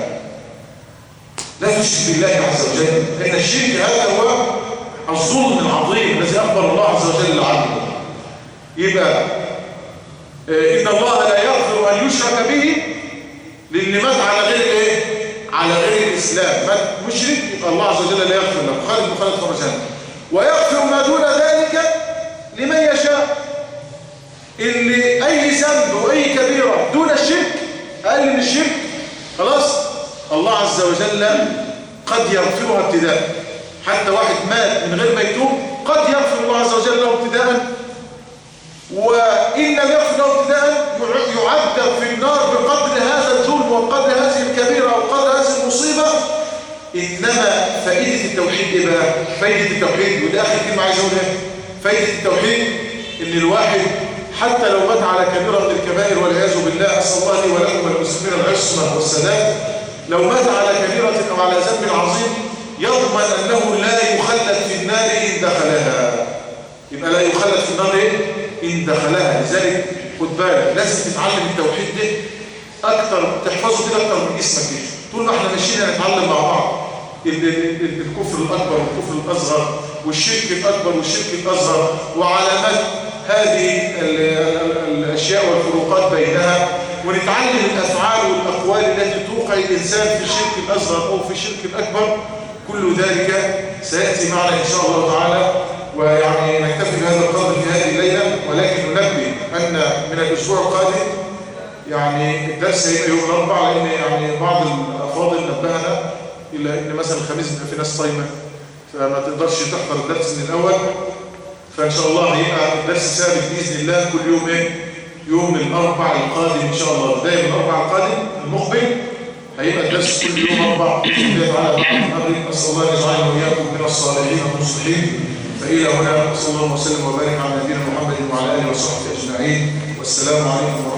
لا تشرك بالله عز وجل، لأن الشرك هذا هو الظلم العظيم الذي أخبر الله عز وجل عنه. يبقى إن الله لا يغفر أن يشرك به، لأن مات على غير إيه؟ على غير الإسلام، مات مشرك، يبقى الله عز وجل لا يغفر له خالد مخالد خرجان، ويغفر ما دون ذلك لمن يشاء. اللي أي ذنب وأي كبيرة دون الشرك أقل من الشرك خلاص الله عز وجل قد يغفرها ابتداء. حتى واحد مات من غير ما يتوب قد يغفر الله عز وجل له ابتداء، وإن لم يغفر له ابتداء يعذب في النار بقدر هذا الظلم وقدر هذه الكبيرة أو قدر هذه المصيبة، إنما فائدة التوحيد إيه بقى؟ فائدة التوحيد، وده آخر كلمة عايز أقولها، فائدة التوحيد إن الواحد حتى لو مات على كبيرة من الكبائر والعياذ بالله، أسأل الله لي ولكم وللمسلمين العصمة والسداد، لو مات على كبيرة أو على ذنب عظيم يضمن أنه لا يخلد في النار إن دخلها. يبقى لا يخلد في النار إيه؟ إن دخلها. لذلك خد بالك لازم تتعلم التوحيد ده أكتر، تحفظه كده أكتر من اسمك كده. طول ما احنا ماشيين هنتعلم مع بعض الكفر الأكبر والكفر الأصغر والشرك الأكبر والشرك الأصغر وعلامات هذه الأشياء والفروقات بينها، ونتعلم الأفعال والأقوال التي توقع الإنسان في الشرك الأصغر أو في الشرك الأكبر. كل ذلك سيأتي معنا إن شاء الله تعالى. ويعني نكتفي بهذا القدر في هذه الليلة، ولكن ننبه أن من الأسبوع القادم يعني الدرس هيبقى يوم الأربعاء، لأن يعني بعض الأفاضل نبهنا إلا أن مثلا الخميس بيبقى في ناس صايمة فما تقدرش تحضر الدرس من الأول، فإن شاء الله هيبقى الدرس ثابت بإذن الله كل يوم يوم الأربعاء القادم إن شاء الله. بداية من الأربعاء القادم المقبل هيبقى الدرس كل يوم أربعاء بإذن الله تعالى بعد المغرب. أسأل الله أن يجعلنا وإياكم من الصالحين المصلحين. فإلى هنا صلى الله وسلم وبارك على نبينا محمد وعلى آله وصحبه أجمعين، والسلام عليكم ورحمة الله.